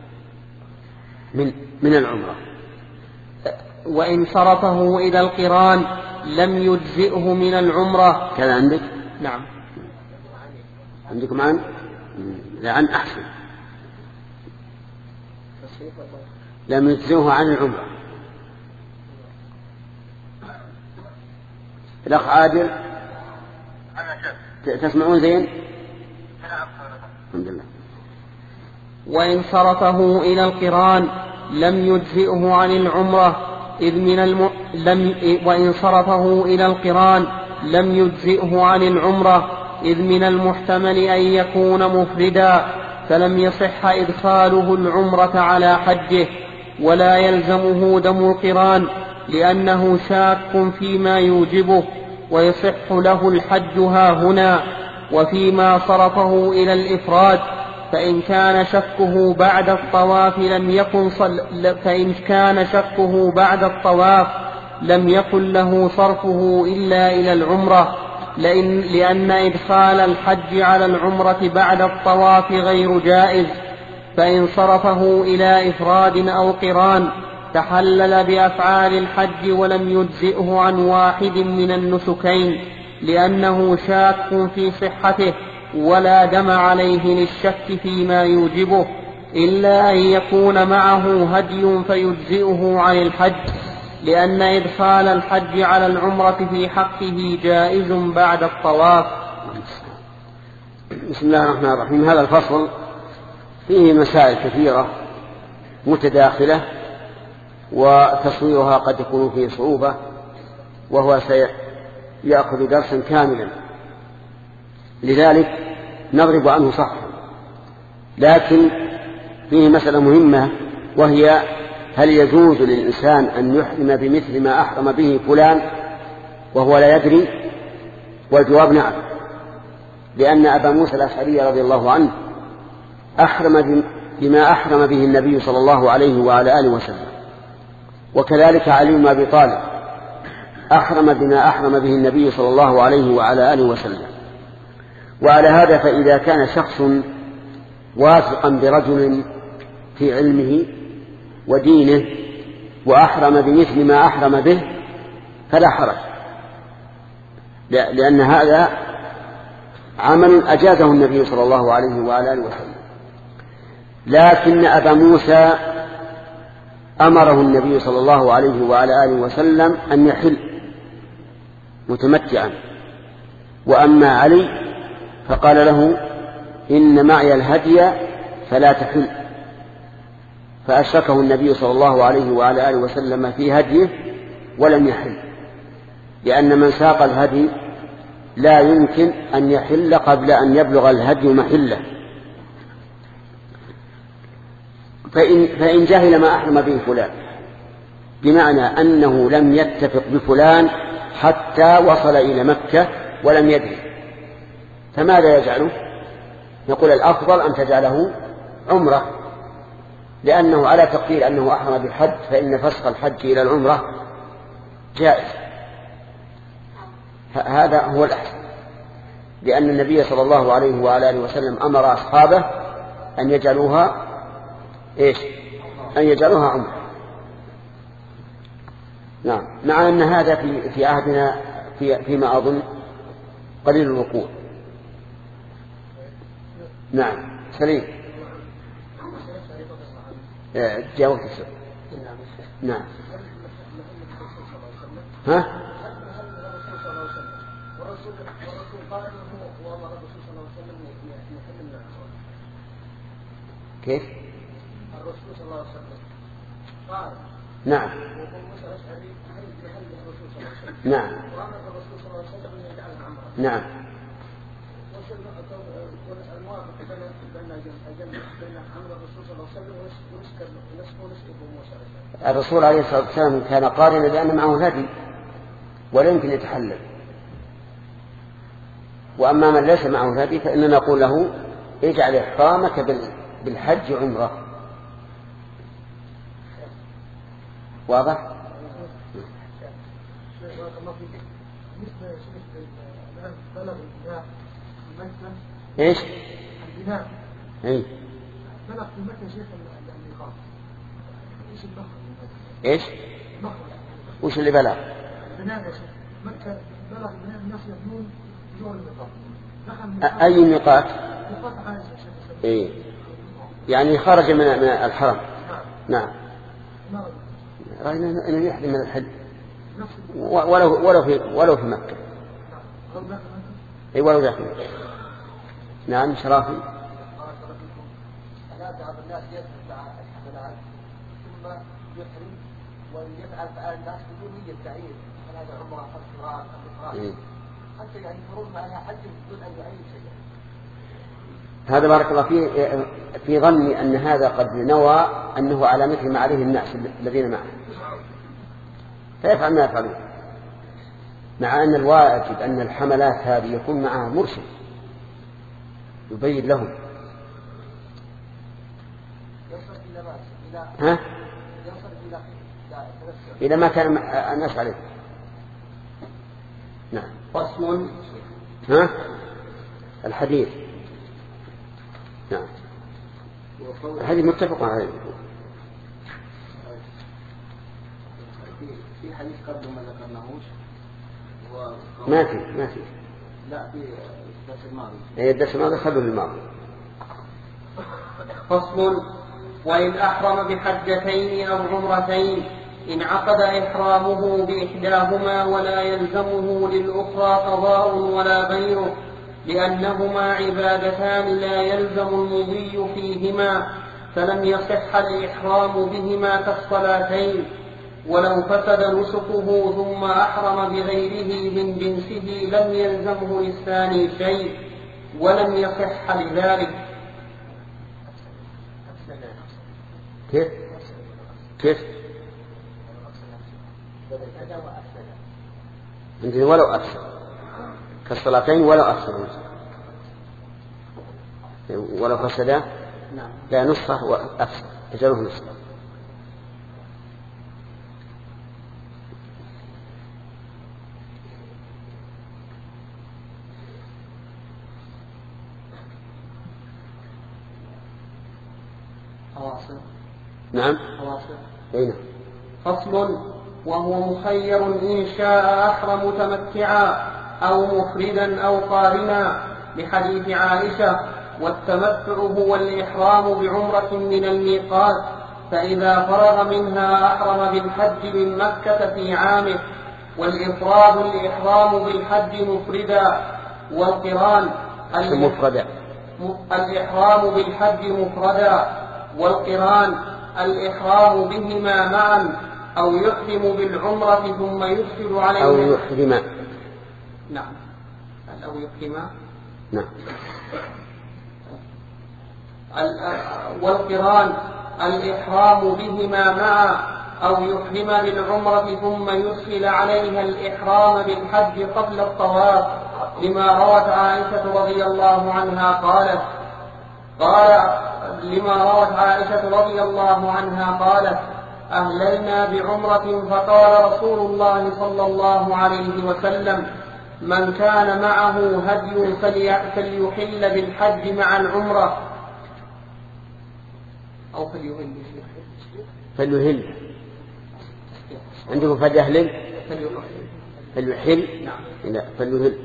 من, من العمرة. وإن صرفه إلى القران لم يجزئه من العمرة. كذا عندك؟ نعم. عندكم عن؟ لا، عن أحسن. لم يجزئه عن العمرة. الأخ عادل تسمعون زين؟ الحمد لله. وإن صرفه إلى القران لم يجزئه عن العمرة، إذ من الم... لم... وإن صرفه إلى القران لم يجزئه عن العمرة، إذ من المحتمل أن يكون مفردا، فلم يصح إدخاله العمرة على حجه، ولا يلزمه دم القران لأنه شاك فيما يوجبه، ويصح له الحج هاهنا. وفيما صرفه إلى الإفراد فإن كان شكه بعد الطواف لم يكن صل... فإن كان شكه بعد الطواف لم يكن له صرفه إلا إلى العمرة، لأن, لأن إدخال الحج على العمرة بعد الطواف غير جائز. فإن صرفه إلى إفراد أو قران تحلل بأفعال الحج ولم يجزئه عن واحد من النسكين، لأنه شاك في صحته، ولا دم عليه للشك فيما يوجبه، إلا أن يكون معه هدي فيجزئه عن الحج، لأن إدخال الحج على العمرة في حقه جائز بعد الطواف. بسم الله الرحمن الرحيم. هذا الفصل فيه مسائل كثيرة متداخلة، وتصويرها قد يكون فيه صعوبة، وهو سيأخذ درسا كاملا، لذلك نضرب عنه صحا. لكن فيه مسألة مهمة، وهي هل يجوز للإنسان أن يحرم بمثل ما أحرم به فلان وهو لا يدري؟ والجواب نعم، لأن أبا موسى الأشعري رضي الله عنه أحرم بما أحرم به النبي صلى الله عليه وعلى آله وسلم، وكذلك علي بن أبي طالب أحرم بما أحرم به النبي صلى الله عليه وعلى آله وسلم. وعلى هذا فإذا كان شخص واثقا برجل في علمه ودينه وأحرم بمثل ما أحرم به فلا حرج، لأن هذا عمل أجازه النبي صلى الله عليه وعلى آله وسلم. لكن أبا موسى أمره النبي صلى الله عليه وعلى آله وسلم أن يحل متمتعا، وأما علي فقال له إن معي الهدي فلا تحل، فأشركه النبي صلى الله عليه وعلى آله وسلم في هديه ولم يحل، لأن من ساق الهدي لا يمكن أن يحل قبل أن يبلغ الهدي محله. فإن, فإن جهل ما أحرم به فلان، بمعنى أنه لم يتفق بفلان حتى وصل إلى مكة ولم يدري، فماذا يجعله؟ نقول الأفضل أن تجعله عمرة، لأنه على تقدير أنه أحرم بالحج، فإن فسخ الحج إلى العمرة جائز. هذا هو الأحسن، لأن النبي صلى الله عليه وعلى آله وسلم أمر أصحابه أن يجعلوها إيش؟ أن يجعلوها عمرة. نعم، مع أن هذا في في عهدنا في فيما أظن قليل الوقوع. نعم سليم. جاوبت السؤال. نعم. ها؟ كيف؟ الرسول صلى الله عليه وسلم قال نعم نعم نعم الرسول عليه الصلاة والسلام كان قارنا لأن معه هدي ولا يمكن يتحلل، وأما من ليس معه هدي فإننا نقول له اجعل إحرامك بالحج عمرة. واضح؟ ايش؟ البناء. اي. بلغ في مكة شيخ الميقات. ايش البخر؟ ايش؟ البخر. وش اللي بلغ؟ البناء يا شيخ. مكة بلغ بناء الناس يبنون جوه الميقات. اي ميقات؟ ميقات عائشة يا شيخ. اي. يعني خرج من من الحرم. نعم. نعم. رأينا أنه يحرم من الحج ولو ولو في ولو في مكة. أي ولو داخل. نعم شرافي. لا بعض الناس يدفع الحملات ثم يحرم ويفعل فعل الناس بدون نية تعيين، هذا عمره خمس مرات أو حتى يعني يمرون على حج بدون أن يعين شيئا. هذا بارك الله فيه في ظني أن هذا قد نوى أنه على مثل ما عليه الناس الذين معه فيفعل ما يفعلون، مع أن الواجب أن الحملات هذه يكون معها مرشد يبين لهم. ها؟ إلى ما كان الناس عليه. نعم. فصل. ها؟ الحديث. نعم. الحديث متفق عليه. في حديث قبل ما ذكرناهوش ما في ما في لا في الدرس الماضي. اي الدرس الماضي خلوا للماضي. فصل. وإن أحرم بحجتين أو عمرتين انعقد إحرامه بإحداهما ولا يلزمه للأخرى قضاء ولا غيره، لأنهما عبادتان لا يلزم المضي فيهما، فلم يصح الإحرام بهما كالصلاتين. ولو فسد نسكه ثم أحرم بغيره من جنسه لم يلزمه للثاني شيء، ولم يصح لذلك. كيف؟ كيف؟ عندنا ولو أكثر كالصلاتين ولو أكثر، ولو فسدا لا نصفه وأكثر تجعله نصفه. نعم. أين؟ فصل. وهو مخير إن شاء أحرم متمتعا أو مفردا أو قارنا، لحديث عائشة: والتمتع هو الإحرام بعمرة من الميقات، فإذا فرغ منها أحرم بالحج من مكة في عامه. والإفراد الإحرام بالحج مفردا، والقران مفردا الإحرام بالحج مفردا، والقران الإحرام بهما معا، أو يحرم بالعمرة ثم يدخل عليها أو يحرم. نعم. أو يحرم. نعم. والقران الإحرام بهما معا، أو يحرم بالعمرة ثم يدخل عليها الإحرام بالحج قبل الطواف، لما روت عائشة رضي الله عنها قالت قال لما روت عائشة رضي الله عنها قالت: أهللنا بعمرة فقال رسول الله صلى الله عليه وسلم: من كان معه هدي فليحل بالحج مع العمرة، أو فليهل فليهل عندكم فليهل فليحل لا فليهل.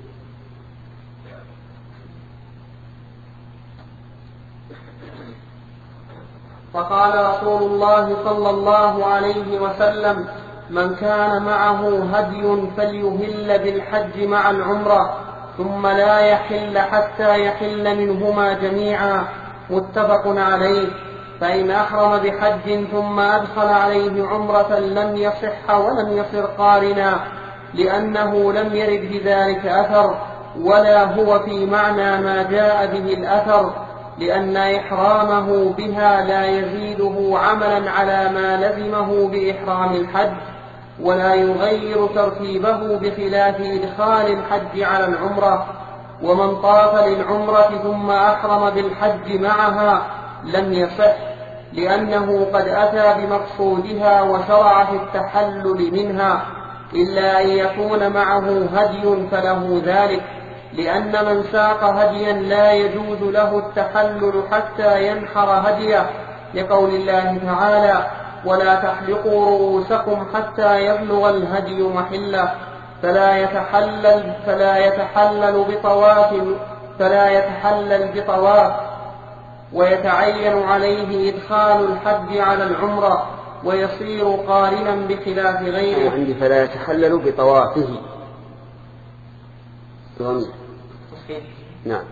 فقال رسول الله صلى الله عليه وسلم: من كان معه هدي فليهل بالحج مع العمرة، ثم لا يحل حتى يحل منهما جميعا. متفق عليه. فإن أحرم بحج ثم أدخل عليه عمرة لم يصح ولم يصر قارنا، لأنه لم يرد بذلك أثر، ولا هو في معنى ما جاء به الأثر، لأن إحرامه بها لا يزيده عملا على ما لزمه بإحرام الحج، ولا يغير ترتيبه بخلاف إدخال الحج على العمرة. ومن طاف للعمرة ثم أحرم بالحج معها لم يصح، لأنه قد أتى بمقصودها وشرع في التحلل منها، إلا أن يكون معه هدي فله ذلك، لأن من ساق هديا لا يجوز له التحلل حتى ينحر هديه، لقول الله تعالى: ولا تحلقوا رؤوسكم حتى يبلغ الهدي محله. فلا يتحلل فلا يتحلل بطواف فلا يتحلل بطواف ويتعين عليه إدخال الحج على العمرة، ويصير قارنا بخلاف غيره. عندي فلا يتحلل بطوافه. نعم.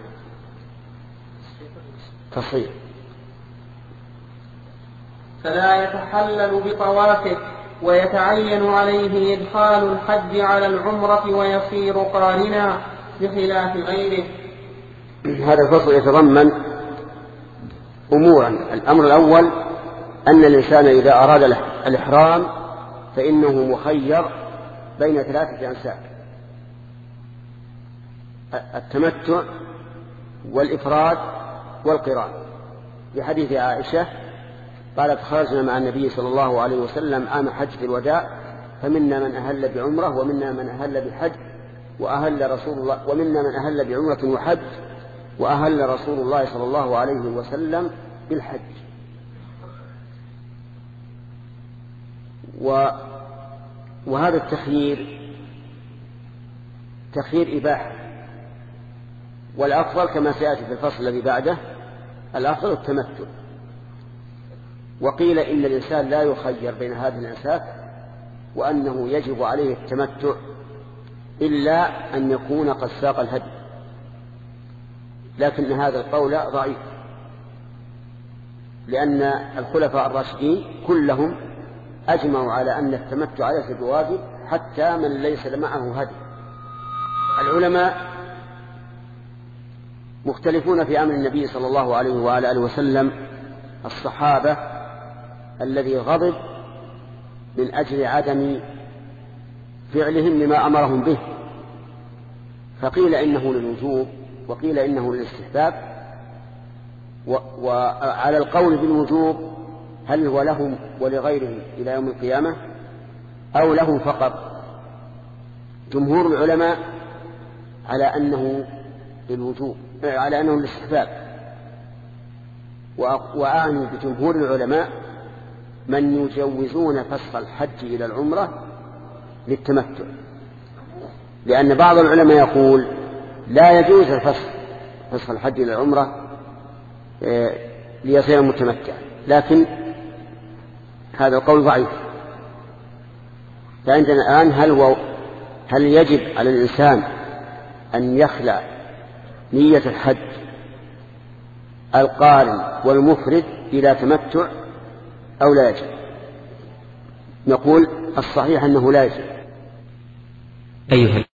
تصحيح. فلا يتحلل بطوافه ويتعين عليه إدخال الحج على العمرة ويصير قارنا بخلاف غيره. هذا الفصل يتضمن أمورا. الأمر الأول أن الإنسان إذا أراد الإحرام فإنه مخير بين ثلاثة أنساك: التمتع والإفراد والقران. بحديث عائشة قالت: خرجنا مع النبي صلى الله عليه وسلم عام حجة الوداع فمنا من أهل بعمرة ومنا من أهل بحج وأهل رسول الله ومنا من أهل بعمرة وحج وأهل رسول الله صلى الله عليه وسلم بالحج. و وهذا التخيير تخيير إباحة، والأفضل كما سيأتي في الفصل الذي بعده الأفضل التمتع. وقيل إن الإنسان لا يخير بين هذه الأنساك وأنه يجب عليه التمتع إلا أن يكون قد ساق الهدي، لكن هذا القول ضعيف، لأن الخلفاء الراشدين كلهم أجمعوا على أن التمتع ليس بواجب حتى من ليس معه هدي. العلماء مختلفون في أمر النبي صلى الله عليه وعلى آله وسلم. الصحابة الذي غضب من أجل عدم فعلهم لما أمرهم به، فقيل إنه للوجوب وقيل إنه للاستحباب. وعلى القول بالوجوب هل هو لهم ولغيرهم إلى يوم القيامة أو لهم فقط؟ جمهور العلماء على أنه للوجوب، على أنه للاستحباب. وأعني بجمهور العلماء من يجوزون فسخ الحج إلى العمرة للتمتع، لأن بعض العلماء يقول لا يجوز الفسخ فسخ الحج إلى العمرة ليصير متمتع، لكن هذا القول ضعيف. فعندنا الآن هل, هو هل يجب على الإنسان أن يخلع نية الحج القارن والمفرد إلى تمتع أو لا يجب؟ نقول الصحيح أنه لا يجب. أيها